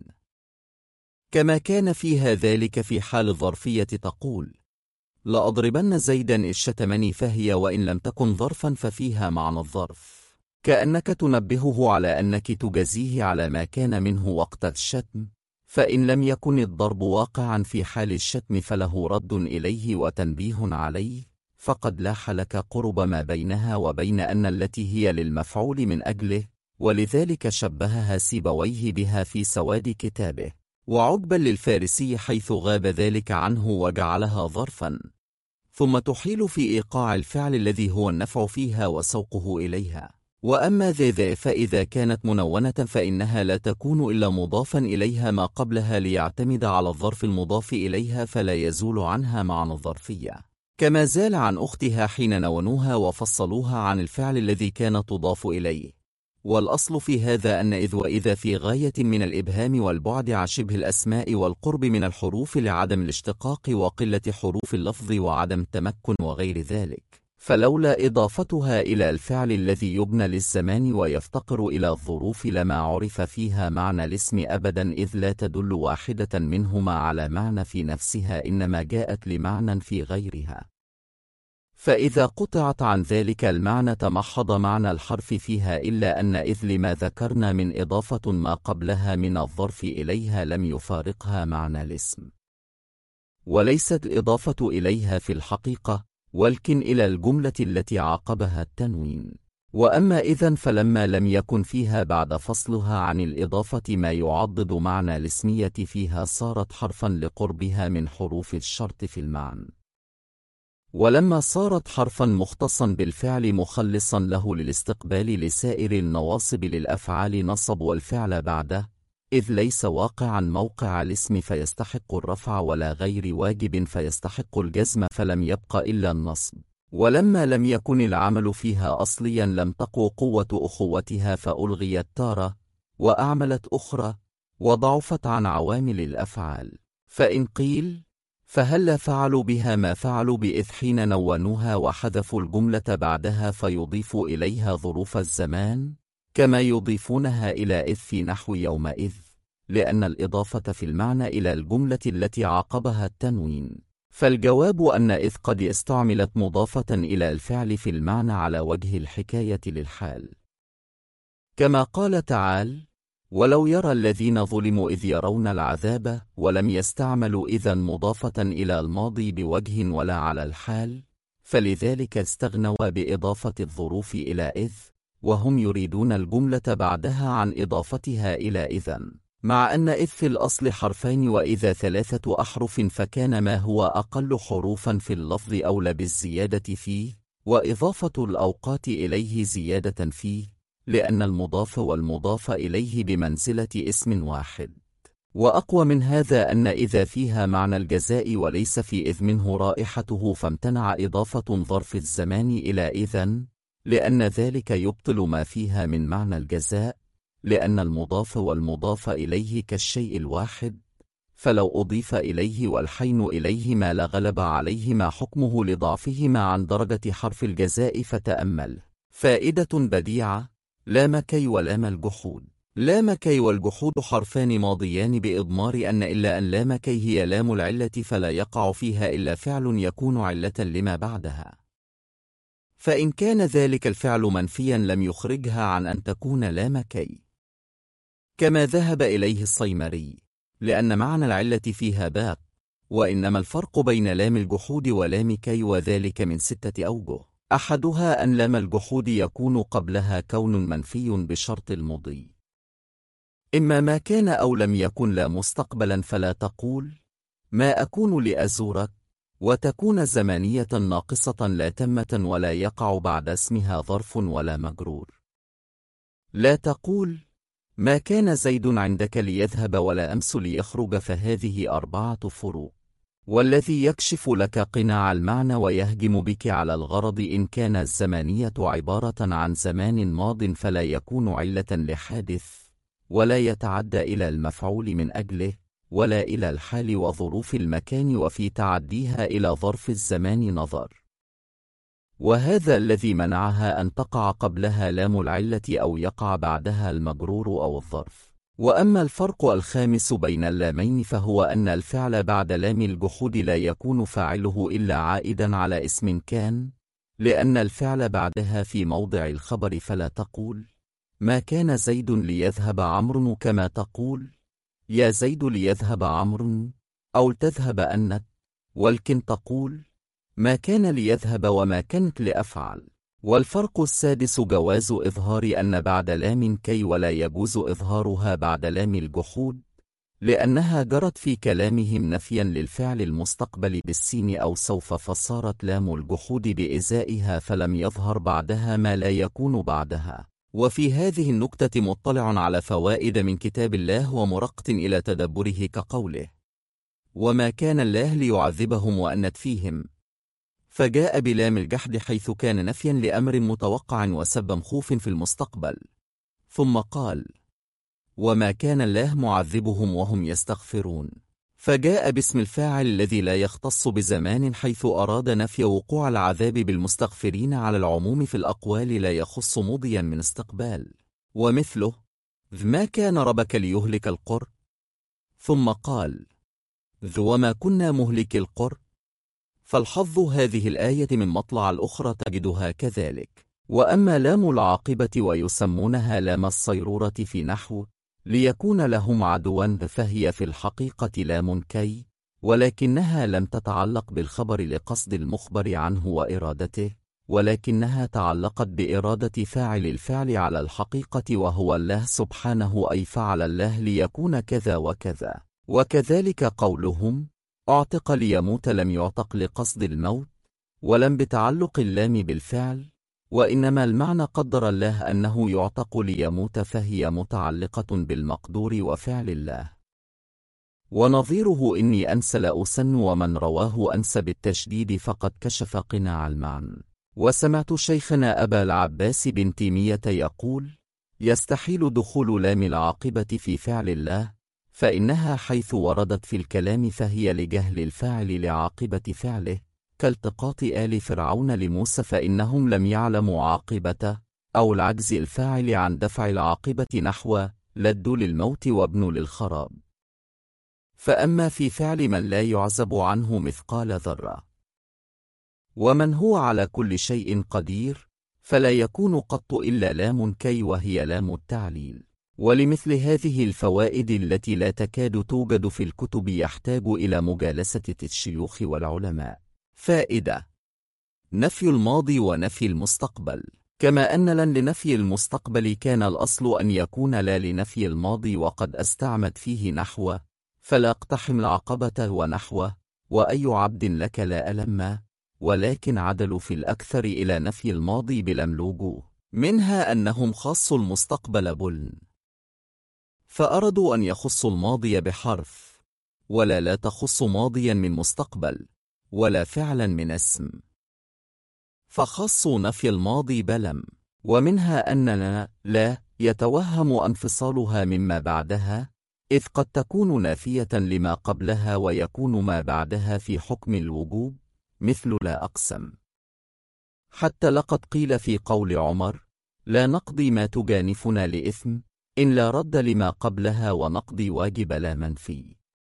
كما كان فيها ذلك في حال الظرفية تقول لأضربن زيدا إذ شتمني، فهي وإن لم تكن ظرفا ففيها معنى الظرف، كأنك تنبهه على أنك تجزيه على ما كان منه وقت الشتم، فإن لم يكن الضرب واقعا في حال الشتم فله رد إليه وتنبيه عليه، فقد لاح لك قرب ما بينها وبين أن التي هي للمفعول من أجله، ولذلك شبهها سيبويه بها في سواد كتابه، وعقبا للفارسي حيث غاب ذلك عنه وجعلها ظرفا، ثم تحيل في إيقاع الفعل الذي هو النفع فيها وسوقه إليها. وأما ذا فإذا كانت منونة فإنها لا تكون إلا مضافا إليها ما قبلها ليعتمد على الظرف المضاف إليها، فلا يزول عنها معنى الظرفية، كما زال عن أختها حين نونوها وفصلوها عن الفعل الذي كان تضاف إليه. والأصل في هذا أن إذ وإذا في غاية من الإبهام والبعد عن شبه الأسماء والقرب من الحروف لعدم الاشتقاق وقلة حروف اللفظ وعدم التمكن وغير ذلك، فلولا إضافتها إلى الفعل الذي يبنى للزمان ويفتقر إلى الظروف لما عرف فيها معنى الاسم أبدا، إذ لا تدل واحدة منهما على معنى في نفسها، إنما جاءت لمعنى في غيرها. فإذا قطعت عن ذلك المعنى تمحض معنى الحرف فيها، إلا أن إذ لما ذكرنا من إضافة ما قبلها من الظرف إليها لم يفارقها معنى الاسم، وليست الإضافة إليها في الحقيقة ولكن إلى الجملة التي عاقبها التنوين. وأما إذن فلما لم يكن فيها بعد فصلها عن الإضافة ما يعضد معنى الاسمية فيها صارت حرفا لقربها من حروف الشرط في المعنى، ولما صارت حرفا مختصا بالفعل مخلصا له للاستقبال لسائر النواصب للأفعال نصب والفعل بعده، إذ ليس واقعا موقع الاسم فيستحق الرفع ولا غير واجب فيستحق الجزم، فلم يبق إلا النصب. ولما لم يكن العمل فيها أصليا لم تقو قوة أخوتها فألغيت تارة وأعملت أخرى وضعفت عن عوامل الأفعال. فإن قيل فهل فعلوا بها ما فعلوا بإذ حين نونوها وحذفوا الجملة بعدها فيضيفوا إليها ظروف الزمان كما يضيفونها إلى إذ في نحو يومئذ، لأن الإضافة في المعنى إلى الجملة التي عاقبها التنوين، فالجواب أن إذ قد استعملت مضافة إلى الفعل في المعنى على وجه الحكاية للحال، كما قال تعالى: ولو يرى الذين ظلموا إذ يرون العذاب، ولم يستعملوا إذا مضافة إلى الماضي بوجه ولا على الحال، فلذلك استغنوا بإضافة الظروف إلى إذ، وهم يريدون الجملة بعدها عن إضافتها إلى إذن، مع أن إذ في الأصل حرفين وإذا 3 أحرف، فكان ما هو أقل حروفا في اللفظ أولى بالزيادة فيه، وإضافة الأوقات إليه زيادة فيه، لأن المضاف والمضاف إليه بمنزلة اسم واحد. وأقوى من هذا أن إذا فيها معنى الجزاء وليس في إذ منه رائحته، فامتنع إضافة ظرف الزمان إلى إذن، لأن ذلك يبطل ما فيها من معنى الجزاء، لأن المضاف والمضاف إليه كالشيء الواحد، فلو أضيف إليه والحين إليهما لغلب عليهما حكمه لضعفهما عن درجة حرف الجزاء. فتأمل فائدة بديعة: لام كي ولام الجحود. لام كي والجحود حرفان ماضيان بإضمار أن إلا أن لام كي هي لام العلة، فلا يقع فيها إلا فعل يكون علة لما بعدها، فإن كان ذلك الفعل منفيا لم يخرجها عن أن تكون لام كي، كما ذهب إليه الصيمري، لأن معنى العلة فيها باق، وإنما الفرق بين لام الجحود ولام كي وذلك من 6 أوجه. أحدها أن لام الجحود يكون قبلها كون منفي بشرط المضي، إما ما كان أو لم يكن لا مستقبلا، فلا تقول ما أكون لأزورك، وتكون زمانية ناقصة لا تمة، ولا يقع بعد اسمها ظرف ولا مجرور. لا تقول ما كان زيد عندك ليذهب ولا أمس ليخرج، فهذه 4 فروق. والذي يكشف لك قناع المعنى ويهجم بك على الغرض إن كان الزمانية عبارة عن زمان ماض، فلا يكون علة لحادث، ولا يتعدى إلى المفعول من أجله، ولا إلى الحال وظروف المكان، وفي تعديها إلى ظرف الزمان نظر، وهذا الذي منعها أن تقع قبلها لام العلة أو يقع بعدها المجرور أو الظرف. وأما الفرق الخامس بين اللامين، فهو أن الفعل بعد لام الجحود لا يكون فاعله إلا عائدا على اسم كان، لأن الفعل بعدها في موضع الخبر، فلا تقول ما كان زيد ليذهب عمرو، كما تقول يا زيد ليذهب عمرو، أو تذهب أنت، ولكن تقول ما كان ليذهب وما كانت لأفعل. والفرق السادس جواز إظهار أن بعد لام كي، ولا يجوز إظهارها بعد لام الجحود، لأنها جرت في كلامهم نفيا للفعل المستقبل بالسين أو سوف، فصارت لام الجحود بإزائها، فلم يظهر بعدها ما لا يكون بعدها. وفي هذه النكتة مطلع على فوائد من كتاب الله ومرقت إلى تدبره، كقوله وما كان الله ليعذبهم وأنت فيهم، فجاء بلام الجحد حيث كان نفيا لأمر متوقع وسبب مخوف في المستقبل، ثم قال وما كان الله معذبهم وهم يستغفرون، فجاء باسم الفاعل الذي لا يختص بزمان، حيث أراد نفي وقوع العذاب بالمستغفرين على العموم في الأقوال لا يخص مضيا من استقبال. ومثله ما كان ربك ليهلك القرى، ثم قال وما كنا مهلك القرى، فالحظ هذه الآية من مطلع الأخرى تجدها كذلك. وأما لام العاقبة ويسمونها لام الصيرورة في نحو ليكون لهم عدوا، فهي في الحقيقة لام كي، ولكنها لم تتعلق بالخبر لقصد المخبر عنه وإرادته، ولكنها تعلقت بإرادة فاعل الفعل على الحقيقة وهو الله سبحانه، أي فعل الله ليكون كذا وكذا. وكذلك قولهم اعتق ليموت، لم يعتق لقصد الموت، ولم بتعلق اللام بالفعل، وإنما المعنى قدر الله أنه يعتق ليموت، فهي متعلقة بالمقدور وفعل الله. ونظيره إني أنسى لأسن، ومن رواه أنسى بالتشديد فقد كشف قناع المعنى. وسمعت شيخنا أبا العباس بن تيمية يقول يستحيل دخول لام العاقبة في فعل الله، فإنها حيث وردت في الكلام فهي لجهل الفاعل لعاقبة فعله، كالتقاط آل فرعون لموسى، فإنهم لم يعلموا عاقبته، أو العجز الفاعل عن دفع العاقبة، نحو لدوا للموت وابنوا للخراب. فأما في فعل من لا يعزب عنه مثقال ذرة ومن هو على كل شيء قدير فلا يكون قط إلا لام كي وهي لام التعليل. ولمثل هذه الفوائد التي لا تكاد توجد في الكتب يحتاج إلى مجالسة الشيوخ والعلماء. فائدة: نفي الماضي ونفي المستقبل. كما أن لن لنفي المستقبل كان الأصل أن يكون لا لنفي الماضي، وقد أستعمد فيه نحو فلا اقتحم العقبة ونحوه وأي عبد لك لا ألم، ولكن عدلوا في الأكثر إلى نفي الماضي بلم لوجوه، منها أنهم خاصوا المستقبل بل، فأرادوا أن يخصوا الماضي بحرف، ولا لا تخص ماضيا من مستقبل ولا فعلا من اسم، فخصوا نفي الماضي بلم. ومنها أننا لا يتوهم انفصالها مما بعدها، إذ قد تكون نافية لما قبلها ويكون ما بعدها في حكم الوجوب، مثل لا أقسم. حتى لقد قيل في قول عمر: لا نقضي ما تجانفنا لإثم إن لا رد لما قبلها ونقضي واجب لا منفي.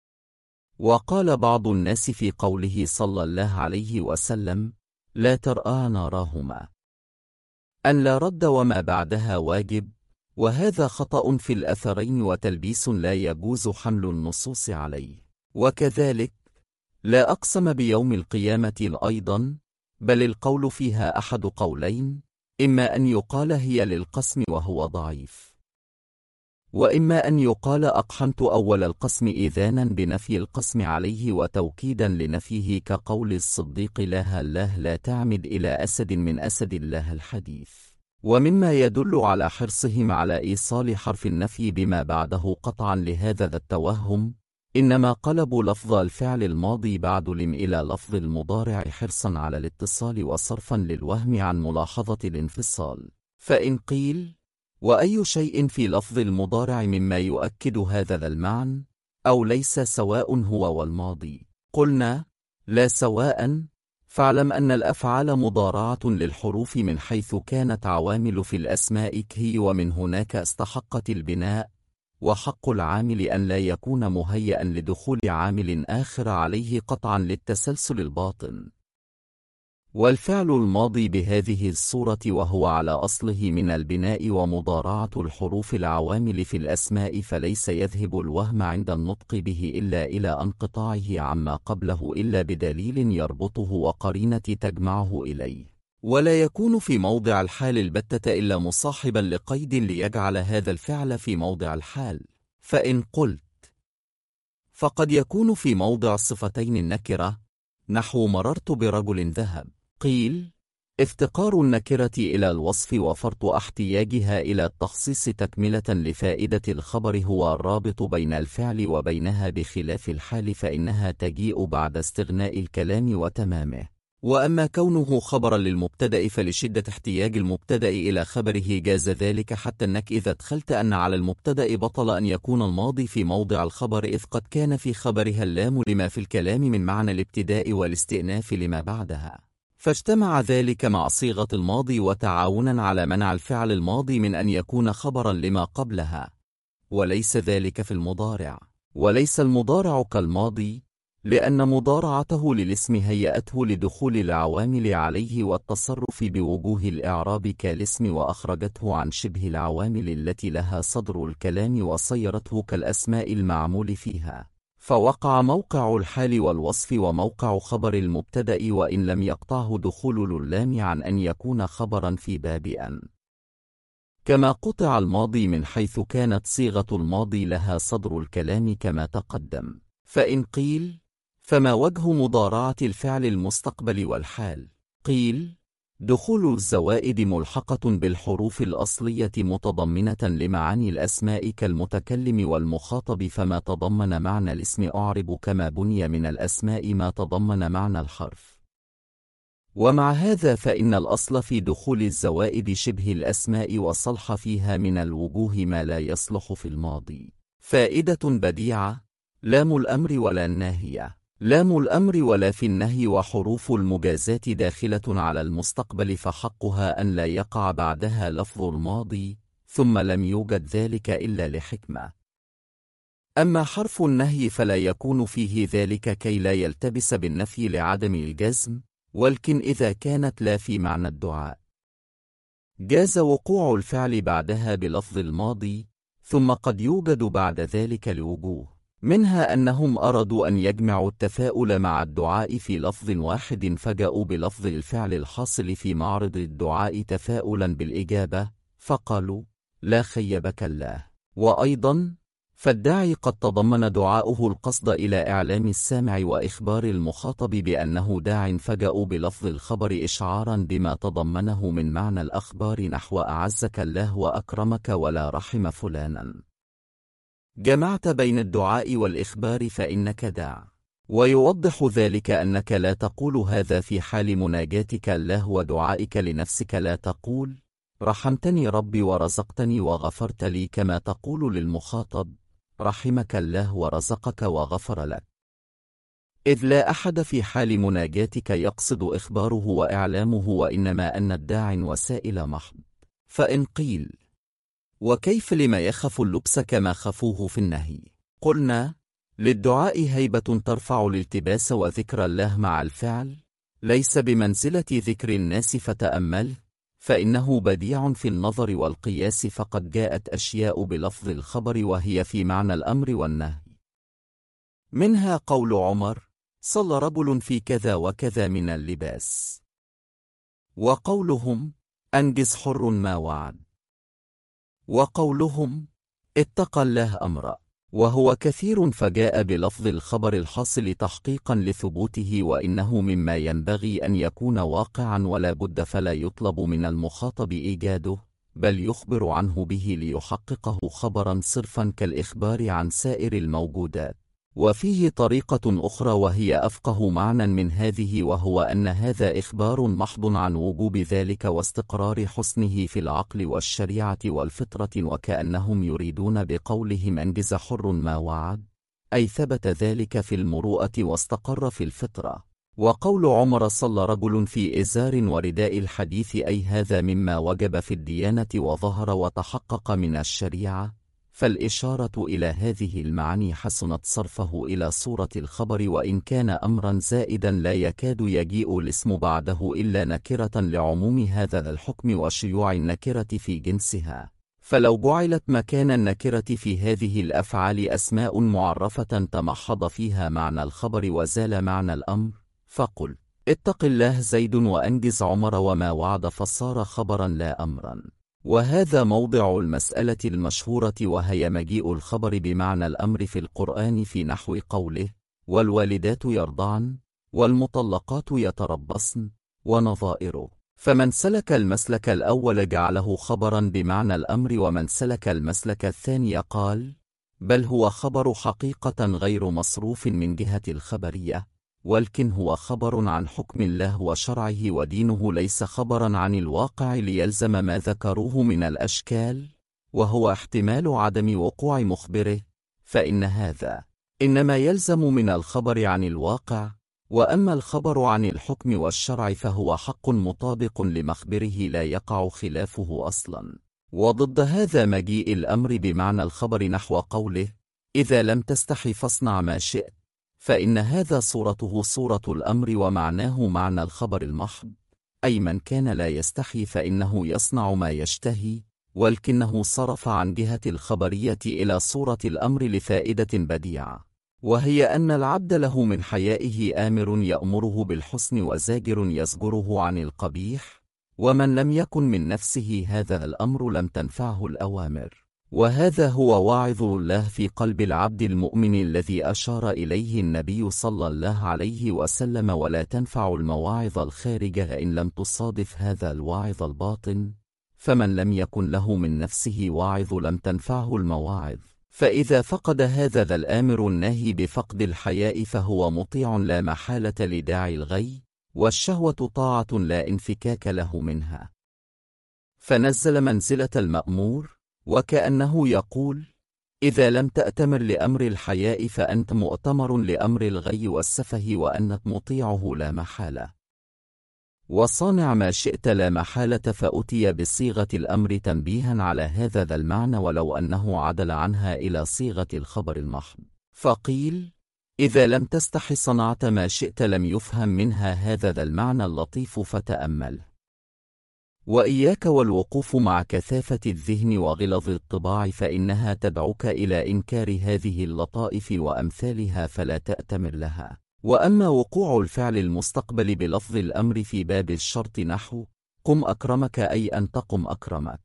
وقال بعض الناس في قوله صلى الله عليه وسلم: لا ترآ ناراهما، أن لا رد وما بعدها واجب، وهذا خطأ في الأثرين وتلبيس لا يجوز حمل النصوص عليه. وكذلك لا أقسم بيوم القيامة أيضا، بل القول فيها أحد قولين: إما أن يقال هي للقسم وهو ضعيف، وإما أن يقال أقحمت أول القسم إذانا بنفي القسم عليه وتوكيدا لنفيه، كقول الصديق: لا الله لا تعمد إلى أسد من أسد الله الحديث. ومما يدل على حرصهم على إيصال حرف النفي بما بعده قطعا لهذا التوهم، إنما قلبوا لفظ الفعل الماضي بعد لم إلى لفظ المضارع حرصا على الاتصال وصرفا للوهم عن ملاحظة الانفصال. فإن قيل: وأي شيء في لفظ المضارع مما يؤكد هذا المعنى، أو ليس سواء هو والماضي؟ قلنا: لا سواء، فاعلم أن الأفعال مضارعة للحروف من حيث كانت عوامل في الأسماء كهي، ومن هناك استحقت البناء، وحق العامل أن لا يكون مهيئا لدخول عامل آخر عليه قطعا للتسلسل الباطن. والفعل الماضي بهذه الصورة وهو على أصله من البناء ومضارعة الحروف العوامل في الأسماء، فليس يذهب الوهم عند النطق به إلا إلى انقطاعه عما قبله إلا بدليل يربطه وقرينة تجمعه إليه، ولا يكون في موضع الحال البتة إلا مصاحبا لقيد ليجعل هذا الفعل في موضع الحال. فإن قلت: فقد يكون في موضع صفتين النكرة، نحو مررت برجل ذهب، قيل: افتقار النكرة إلى الوصف وفرط احتياجها إلى التخصيص تكملة لفائدة الخبر هو الرابط بين الفعل وبينها، بخلاف الحال فإنها تجيء بعد استغناء الكلام وتمامه. وأما كونه خبرا للمبتدأ فلشدة احتياج المبتدأ إلى خبره جاز ذلك، حتى أنك إذا ادخلت أن على المبتدأ بطل أن يكون الماضي في موضع الخبر، إذ قد كان في خبرها اللام لما في الكلام من معنى الابتداء والاستئناف لما بعدها، فاجتمع ذلك مع صيغة الماضي وتعاونا على منع الفعل الماضي من أن يكون خبرا لما قبلها، وليس ذلك في المضارع. وليس المضارع كالماضي، لأن مضارعته للاسم هيأته لدخول العوامل عليه والتصرف بوجوه الإعراب كالاسم، وأخرجته عن شبه العوامل التي لها صدر الكلام وصيرته كالأسماء المعمول فيها، فوقع موقع الحال والوصف وموقع خبر المبتدأ، وإن لم يقطعه دخول اللام عن أن يكون خبرا في باب أن، كما قطع الماضي من حيث كانت صيغة الماضي لها صدر الكلام كما تقدم. فإن قيل: فما وجه مضارعة الفعل المستقبل والحال؟ قيل: دخول الزوائد ملحقة بالحروف الأصلية متضمنة لمعاني الأسماء كالمتكلم والمخاطب، فما تضمن معنى الاسم أعرب، كما بني من الأسماء ما تضمن معنى الحرف. ومع هذا فإن الأصل في دخول الزوائد شبه الأسماء وصلح فيها من الوجوه ما لا يصلح في الماضي. فائدة بديعة: لام الأمر ولا الناهية. لام الأمر ولا في النهي وحروف المجازات داخلة على المستقبل، فحقها أن لا يقع بعدها لفظ الماضي، ثم لم يوجد ذلك إلا لحكمة. أما حرف النهي فلا يكون فيه ذلك كي لا يلتبس بالنفي لعدم الجزم، ولكن إذا كانت لا في معنى الدعاء جاز وقوع الفعل بعدها بلفظ الماضي، ثم قد يوجد بعد ذلك لوجوه، منها أنهم أرادوا أن يجمعوا التفاؤل مع الدعاء في لفظ واحد فجاءوا بلفظ الفعل الحاصل في معرض الدعاء تفاؤلا بالإجابة فقالوا لا خيبك الله. وأيضا فالداعي قد تضمن دعاؤه القصد إلى إعلام السامع وإخبار المخاطب بأنه داع فجاءوا بلفظ الخبر إشعارا بما تضمنه من معنى الأخبار نحو أعزك الله وأكرمك ولا رحم فلانا. جمعت بين الدعاء والإخبار فإنك داع. ويوضح ذلك أنك لا تقول هذا في حال مناجاتك الله ودعائك لنفسك، لا تقول رحمتني ربي ورزقتني وغفرت لي كما تقول للمخاطب رحمك الله ورزقك وغفر لك، إذ لا أحد في حال مناجاتك يقصد إخباره وإعلامه، وإنما أن الداع وسائل محض. فإن قيل وكيف لما يخف اللبس كما خفوه في النهي؟ قلنا للدعاء هيبة ترفع الالتباس، وذكر الله مع الفعل ليس بمنزلة ذكر الناس فتأمل، فإنه بديع في النظر والقياس، فقد جاءت أشياء بلفظ الخبر وهي في معنى الأمر والنهي، منها قول عمر صلى رجل في كذا وكذا من اللباس، وقولهم أنجز حر ما وعد، وقولهم اتقى الله أمر، وهو كثير فجاء بلفظ الخبر الحاصل تحقيقا لثبوته، وإنه مما ينبغي أن يكون واقعا ولا بد، فلا يطلب من المخاطب إيجاده بل يخبر عنه به ليحققه خبرا صرفا كالإخبار عن سائر الموجودات. وفيه طريقة أخرى وهي أفقه معنى من هذه، وهو أن هذا إخبار محض عن وجوب ذلك واستقرار حسنه في العقل والشريعة والفطرة، وكأنهم يريدون بقولهم أنجز حر ما وعد أي ثبت ذلك في المروءة واستقر في الفطرة. وقول عمر صلى رجل في إزار ورداء الحديث أي هذا مما وجب في الديانة وظهر وتحقق من الشريعة، فالإشارة إلى هذه المعاني حسنت صرفه إلى صورة الخبر، وإن كان أمرا زائدا لا يكاد يجيء الاسم بعده إلا نكرة لعموم هذا الحكم وشيوع النكرة في جنسها، فلو جعلت مكان النكرة في هذه الأفعال أسماء معرفة تمحض فيها معنى الخبر وزال معنى الأمر، فقل اتق الله زيد وأنجز عمر وما وعد، فصار خبرا لا أمرا. وهذا موضع المسألة المشهورة، وهي مجيء الخبر بمعنى الأمر في القرآن في نحو قوله والوالدات يرضعن والمطلقات يتربصن ونظائره، فمن سلك المسلك الأول جعله خبرا بمعنى الأمر، ومن سلك المسلك الثاني قال بل هو خبر حقيقة غير مصروف من جهة الخبرية، ولكن هو خبر عن حكم الله وشرعه ودينه، ليس خبرا عن الواقع ليلزم ما ذكروه من الأشكال، وهو احتمال عدم وقوع مخبره، فإن هذا إنما يلزم من الخبر عن الواقع، وأما الخبر عن الحكم والشرع فهو حق مطابق لمخبره لا يقع خلافه أصلا. وضد هذا مجيء الأمر بمعنى الخبر نحو قوله إذا لم تستحي فاصنع ما شئت، فإن هذا صورته صورة الأمر ومعناه معنى الخبر المحض، أي من كان لا يستحي فإنه يصنع ما يشتهي، ولكنه صرف عن جهة الخبرية إلى صورة الأمر لفائدة بديعة، وهي أن العبد له من حيائه آمر يأمره بالحسن وزاجر يزجره عن القبيح، ومن لم يكن من نفسه هذا الأمر لم تنفعه الأوامر، وهذا هو واعظ الله في قلب العبد المؤمن الذي أشار إليه النبي صلى الله عليه وسلم ولا تنفع المواعظ الخارجة إن لم تصادف هذا الواعظ الباطن، فمن لم يكن له من نفسه واعظ لم تنفعه المواعظ، فإذا فقد هذا ذا الآمر الناهي بفقد الحياء فهو مطيع لا محالة لداعي الغي، والشهوة طاعة لا انفكاك له منها، فنزل منزلة المأمور، وكأنه يقول إذا لم تأتمر لأمر الحياء فأنت مؤتمر لأمر الغي والسفه، وأنك مطيعه لا محالة. وصانع ما شئت لا محالة، فأتي بصيغة الأمر تنبيها على هذا ذا المعنى ولو أنه عدل عنها إلى صيغة الخبر المحض. فقيل: إذا لم تستح صنعت ما شئت لم يفهم منها هذا ذا المعنى اللطيف، فتأمل. وإياك والوقوف مع كثافة الذهن وغلظ الطباع، فإنها تدعوك إلى إنكار هذه اللطائف وأمثالها فلا تأتمر لها. وأما وقوع الفعل المستقبل بلفظ الأمر في باب الشرط نحو قم أكرمك، أي أن تقم أكرمك.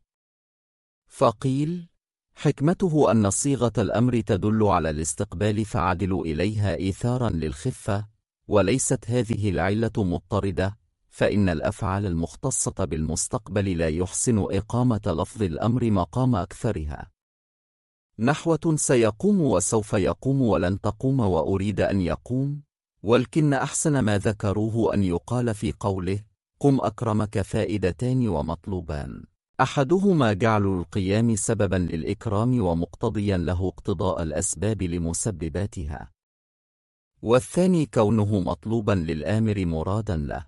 فقيل: حكمته أن صيغة الأمر تدل على الاستقبال فعدلوا إليها إيثارا للخفة، وليست هذه العلة مضطردة، فإن الأفعال المختصة بالمستقبل لا يحسن إقامة لفظ الأمر مقام أكثرها. نحوة سيقوم وسوف يقوم ولن تقوم وأريد أن يقوم، ولكن أحسن ما ذكروه أن يقال في قوله قم أكرمك فائدتان ومطلوبان: أحدهما جعل القيام سببا للإكرام ومقتضيا له اقتضاء الأسباب لمسبباتها، والثاني كونه مطلوبا للآمر مرادا له.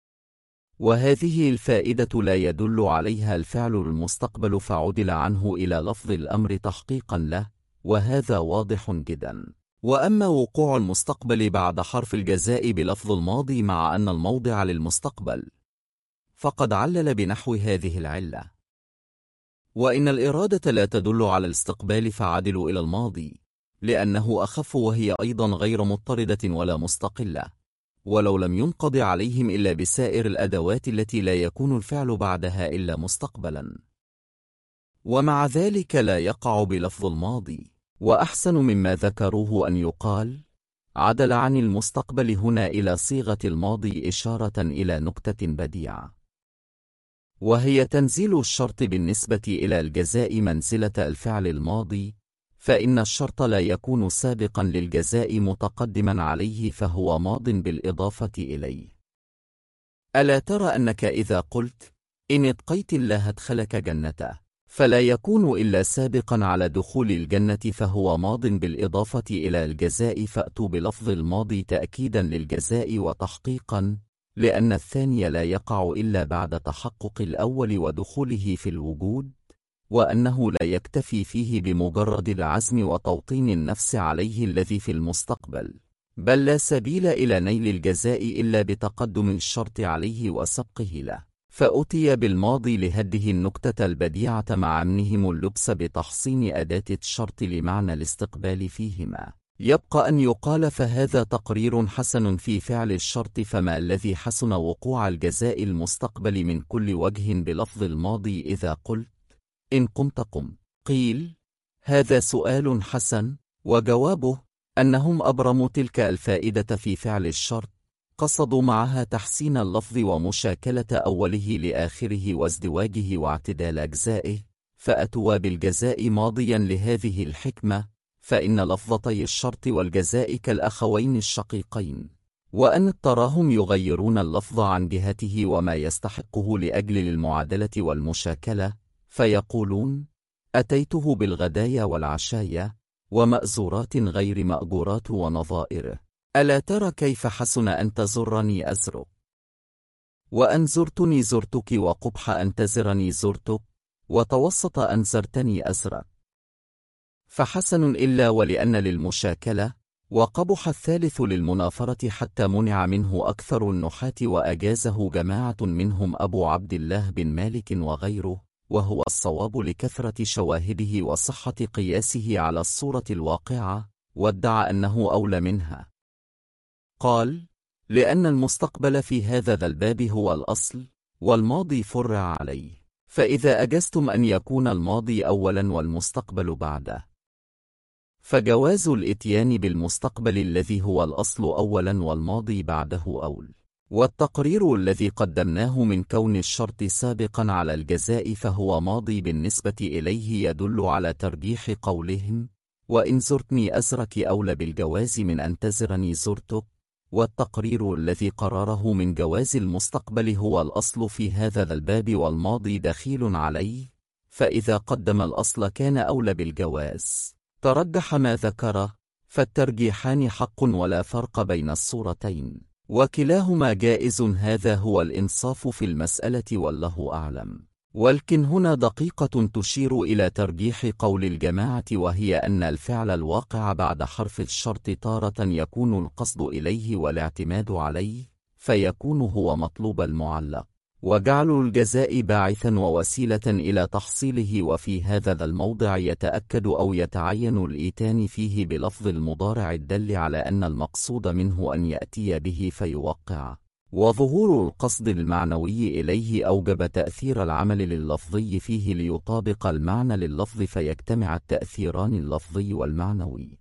وهذه الفائدة لا يدل عليها الفعل المستقبل فعدل عنه إلى لفظ الأمر تحقيقا له، وهذا واضح جدا. وأما وقوع المستقبل بعد حرف الجزاء بلفظ الماضي مع أن الموضع للمستقبل، فقد علل بنحو هذه العلة: وإن الإرادة لا تدل على الاستقبال فعدلوا إلى الماضي، لأنه أخف وهي أيضا غير مضطردة ولا مستقلة، ولو لم ينقض عليهم إلا بسائر الأدوات التي لا يكون الفعل بعدها إلا مستقبلا، ومع ذلك لا يقع بلفظ الماضي. وأحسن مما ذكروه أن يقال عدل عن المستقبل هنا إلى صيغة الماضي إشارة إلى نكتة بديعة، وهي تنزيل الشرط بالنسبة إلى الجزاء منزلة الفعل الماضي، فإن الشرط لا يكون سابقا للجزاء متقدما عليه، فهو ماض بالإضافة إليه. ألا ترى أنك إذا قلت إن اتقيت الله ادخلك جنته، فلا يكون إلا سابقا على دخول الجنة، فهو ماض بالإضافة إلى الجزاء، فأتوا بلفظ الماضي تأكيدا للجزاء وتحقيقا، لأن الثاني لا يقع إلا بعد تحقق الأول ودخوله في الوجود، وأنه لا يكتفي فيه بمجرد العزم وتوطين النفس عليه الذي في المستقبل، بل لا سبيل إلى نيل الجزاء إلا بتقدم الشرط عليه وسبقه له. فأتي بالماضي لهذه النكتة البديعة مع أمنهم اللبس بتحصين أداة الشرط لمعنى الاستقبال فيهما. يبقى أن يقال فهذا تقرير حسن في فعل الشرط، فما الذي حسن وقوع الجزاء المستقبل من كل وجه بلفظ الماضي إذا قلت إن قمت قم؟ قيل: هذا سؤال حسن، وجوابه أنهم أبرموا تلك الفائدة في فعل الشرط، قصدوا معها تحسين اللفظ ومشاكلة أوله لآخره وازدواجه واعتدال أجزائه، فأتوا بالجزاء ماضيا لهذه الحكمة، فإن لفظتي الشرط والجزاء كالأخوين الشقيقين، وأن تراهم يغيرون اللفظ عن جهته وما يستحقه لأجل المعادلة والمشاكلة، فيقولون أتيته بالغدايا والعشايا ومأزورات غير مأجورات ونظائره. ألا ترى كيف حسن أن تزرني أزرك، وأن زرتني زرتك، وقبح أن تزرني زرتك، وتوسط أن زرتني أزرك. فحسن إلا ولأن للمشاكلة، وقبح الثالث للمنافرة، حتى منع منه أكثر النحاة وأجازه جماعة منهم أبو عبد الله بن مالك وغيره، وهو الصواب لكثرة شواهده وصحة قياسه على الصورة الواقعة، وادعى أنه أولى منها. قال: لأن المستقبل في هذا ذا الباب هو الأصل، والماضي فرع عليه، فإذا أجزتم أن يكون الماضي أولا والمستقبل بعده، فجواز الإتيان بالمستقبل الذي هو الأصل أولا والماضي بعده أول. والتقرير الذي قدمناه من كون الشرط سابقا على الجزاء فهو ماضي بالنسبة إليه يدل على ترجيح قولهم وإن زرتني أزرك أولى بالجواز من أن تزرني زرتك، والتقرير الذي قرره من جواز المستقبل هو الأصل في هذا الباب والماضي دخيل عليه، فإذا قدم الأصل كان أولى بالجواز. ترجح ما ذكره، فالترجيحان حق ولا فرق بين الصورتين. وكلاهما جائز، هذا هو الإنصاف في المسألة والله أعلم. ولكن هنا دقيقة تشير إلى ترجيح قول الجماعة، وهي أن الفعل الواقع بعد حرف الشرط تارة يكون القصد إليه والاعتماد عليه، فيكون هو مطلوب المعلق، وجعل الجزاء باعثا ووسيلة إلى تحصيله. وفي هذا الموضع يتأكد أو يتعين الإيتان فيه بلفظ المضارع الدل على أن المقصود منه أن يأتي به فيوقع، وظهور القصد المعنوي إليه أوجب تأثير العمل لللفظي فيه ليطابق المعنى لللفظ، فيجتمع التأثيران اللفظي والمعنوي.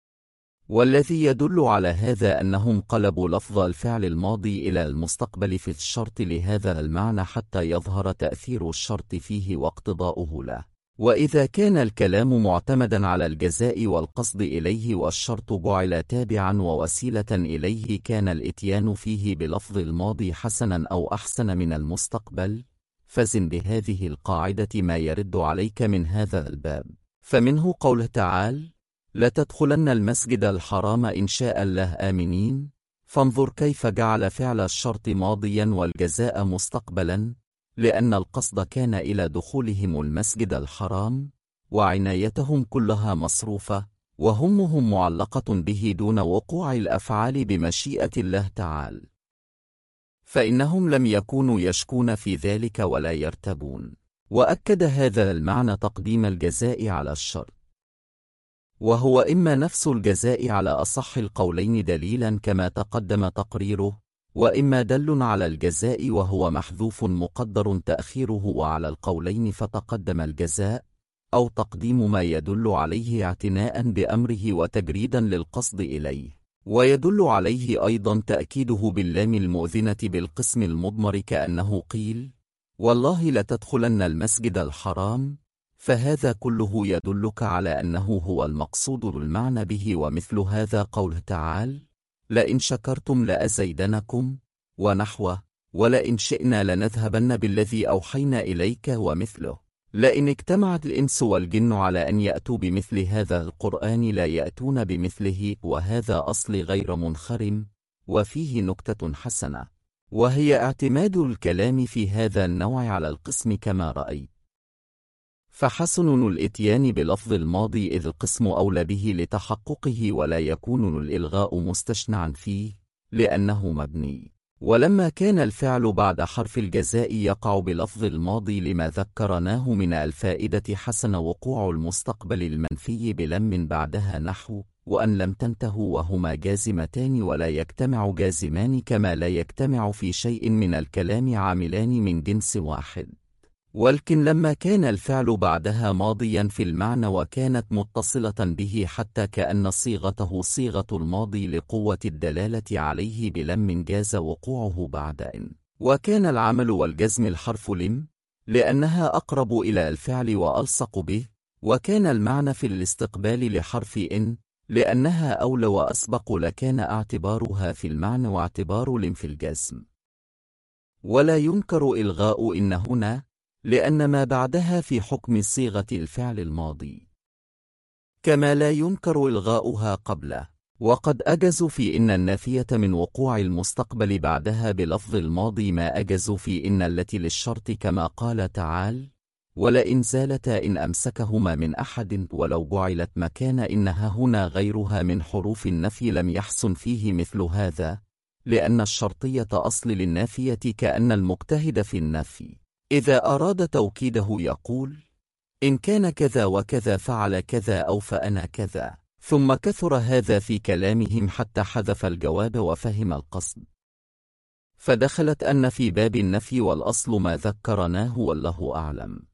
والذي يدل على هذا أنهم قلبوا لفظ الفعل الماضي إلى المستقبل في الشرط لهذا المعنى حتى يظهر تأثير الشرط فيه واقتضاؤه له. وإذا كان الكلام معتمدا على الجزاء والقصد إليه والشرط جعل تابعا ووسيلة إليه، كان الإتيان فيه بلفظ الماضي حسنا أو أحسن من المستقبل. فزن بهذه القاعدة ما يرد عليك من هذا الباب. فمنه قوله تعالى: لتدخلن المسجد الحرام إن شاء الله آمنين، فانظر كيف جعل فعل الشرط ماضيا والجزاء مستقبلا، لأن القصد كان إلى دخولهم المسجد الحرام، وعنايتهم كلها مصروفة، وهمهم معلقة به دون وقوع الأفعال بمشيئة الله تعالى، فإنهم لم يكونوا يشكون في ذلك ولا يرتبون. وأكد هذا المعنى تقديم الجزاء على الشرط، وهو إما نفس الجزاء على أصح القولين دليلا كما تقدم تقريره، وإما دل على الجزاء وهو محذوف مقدر تأخيره، وعلى القولين فتقدم الجزاء، أو تقديم ما يدل عليه اعتناء بأمره وتجريدا للقصد إليه. ويدل عليه أيضا تأكيده باللام المؤذنة بالقسم المضمر، كأنه قيل: والله لتدخلن المسجد الحرام، فهذا كله يدلك على أنه هو المقصود المعنى به. ومثل هذا قوله تعالى: لئن شكرتم لأزيدنكم، ونحوه: ولئن شئنا لنذهبن بالذي أوحينا إليك. ومثله: لئن اجتمعت الإنس والجن على أن يأتوا بمثل هذا القرآن لا يأتون بمثله. وهذا أصل غير منخرم، وفيه نكتة حسنة، وهي اعتماد الكلام في هذا النوع على القسم كما رأيت. فحسن الإتيان بلفظ الماضي إذ القسم أولى به لتحققه، ولا يكون الإلغاء مستشنعا فيه لأنه مبني. ولما كان الفعل بعد حرف الجزاء يقع بلفظ الماضي لما ذكرناه من الفائدة، حسن وقوع المستقبل المنفي بلم بعدها، نحو: وأن لم تنتهوا، وهما جازمتان ولا يجتمع جازمان، كما لا يجتمع في شيء من الكلام عاملان من جنس واحد. ولكن لما كان الفعل بعدها ماضيا في المعنى وكانت متصلة به حتى كأن صيغته صيغة الماضي لقوة الدلالة عليه بلم، جاز وقوعه بعد إن. وكان العمل والجزم الحرف لم، لأنها أقرب إلى الفعل وألصق به. وكان المعنى في الاستقبال لحرف إن، لأنها أولى وأسبق، لكان اعتبارها في المعنى واعتبار لم في الجزم. ولا ينكر إلغاء إن هنا، لأن ما بعدها في حكم صيغة الفعل الماضي، كما لا ينكر إلغاؤها قبله. وقد أجزوا في إن النافية من وقوع المستقبل بعدها بلفظ الماضي ما أجزوا في إن التي للشرط، كما قال تعالى: ولئن زالتا إن أمسكهما من أحد. ولو جعلت مكان إنها هنا غيرها من حروف النفي لم يحسن فيه مثل هذا، لأن الشرطية أصل للنافية، كأن المجتهد في النفي إذا أراد توكيده يقول: إن كان كذا وكذا فعل كذا، أو فأنا كذا. ثم كثر هذا في كلامهم حتى حذف الجواب وفهم القصد، فدخلت أن في باب النفي، والأصل ما ذكرناه والله أعلم.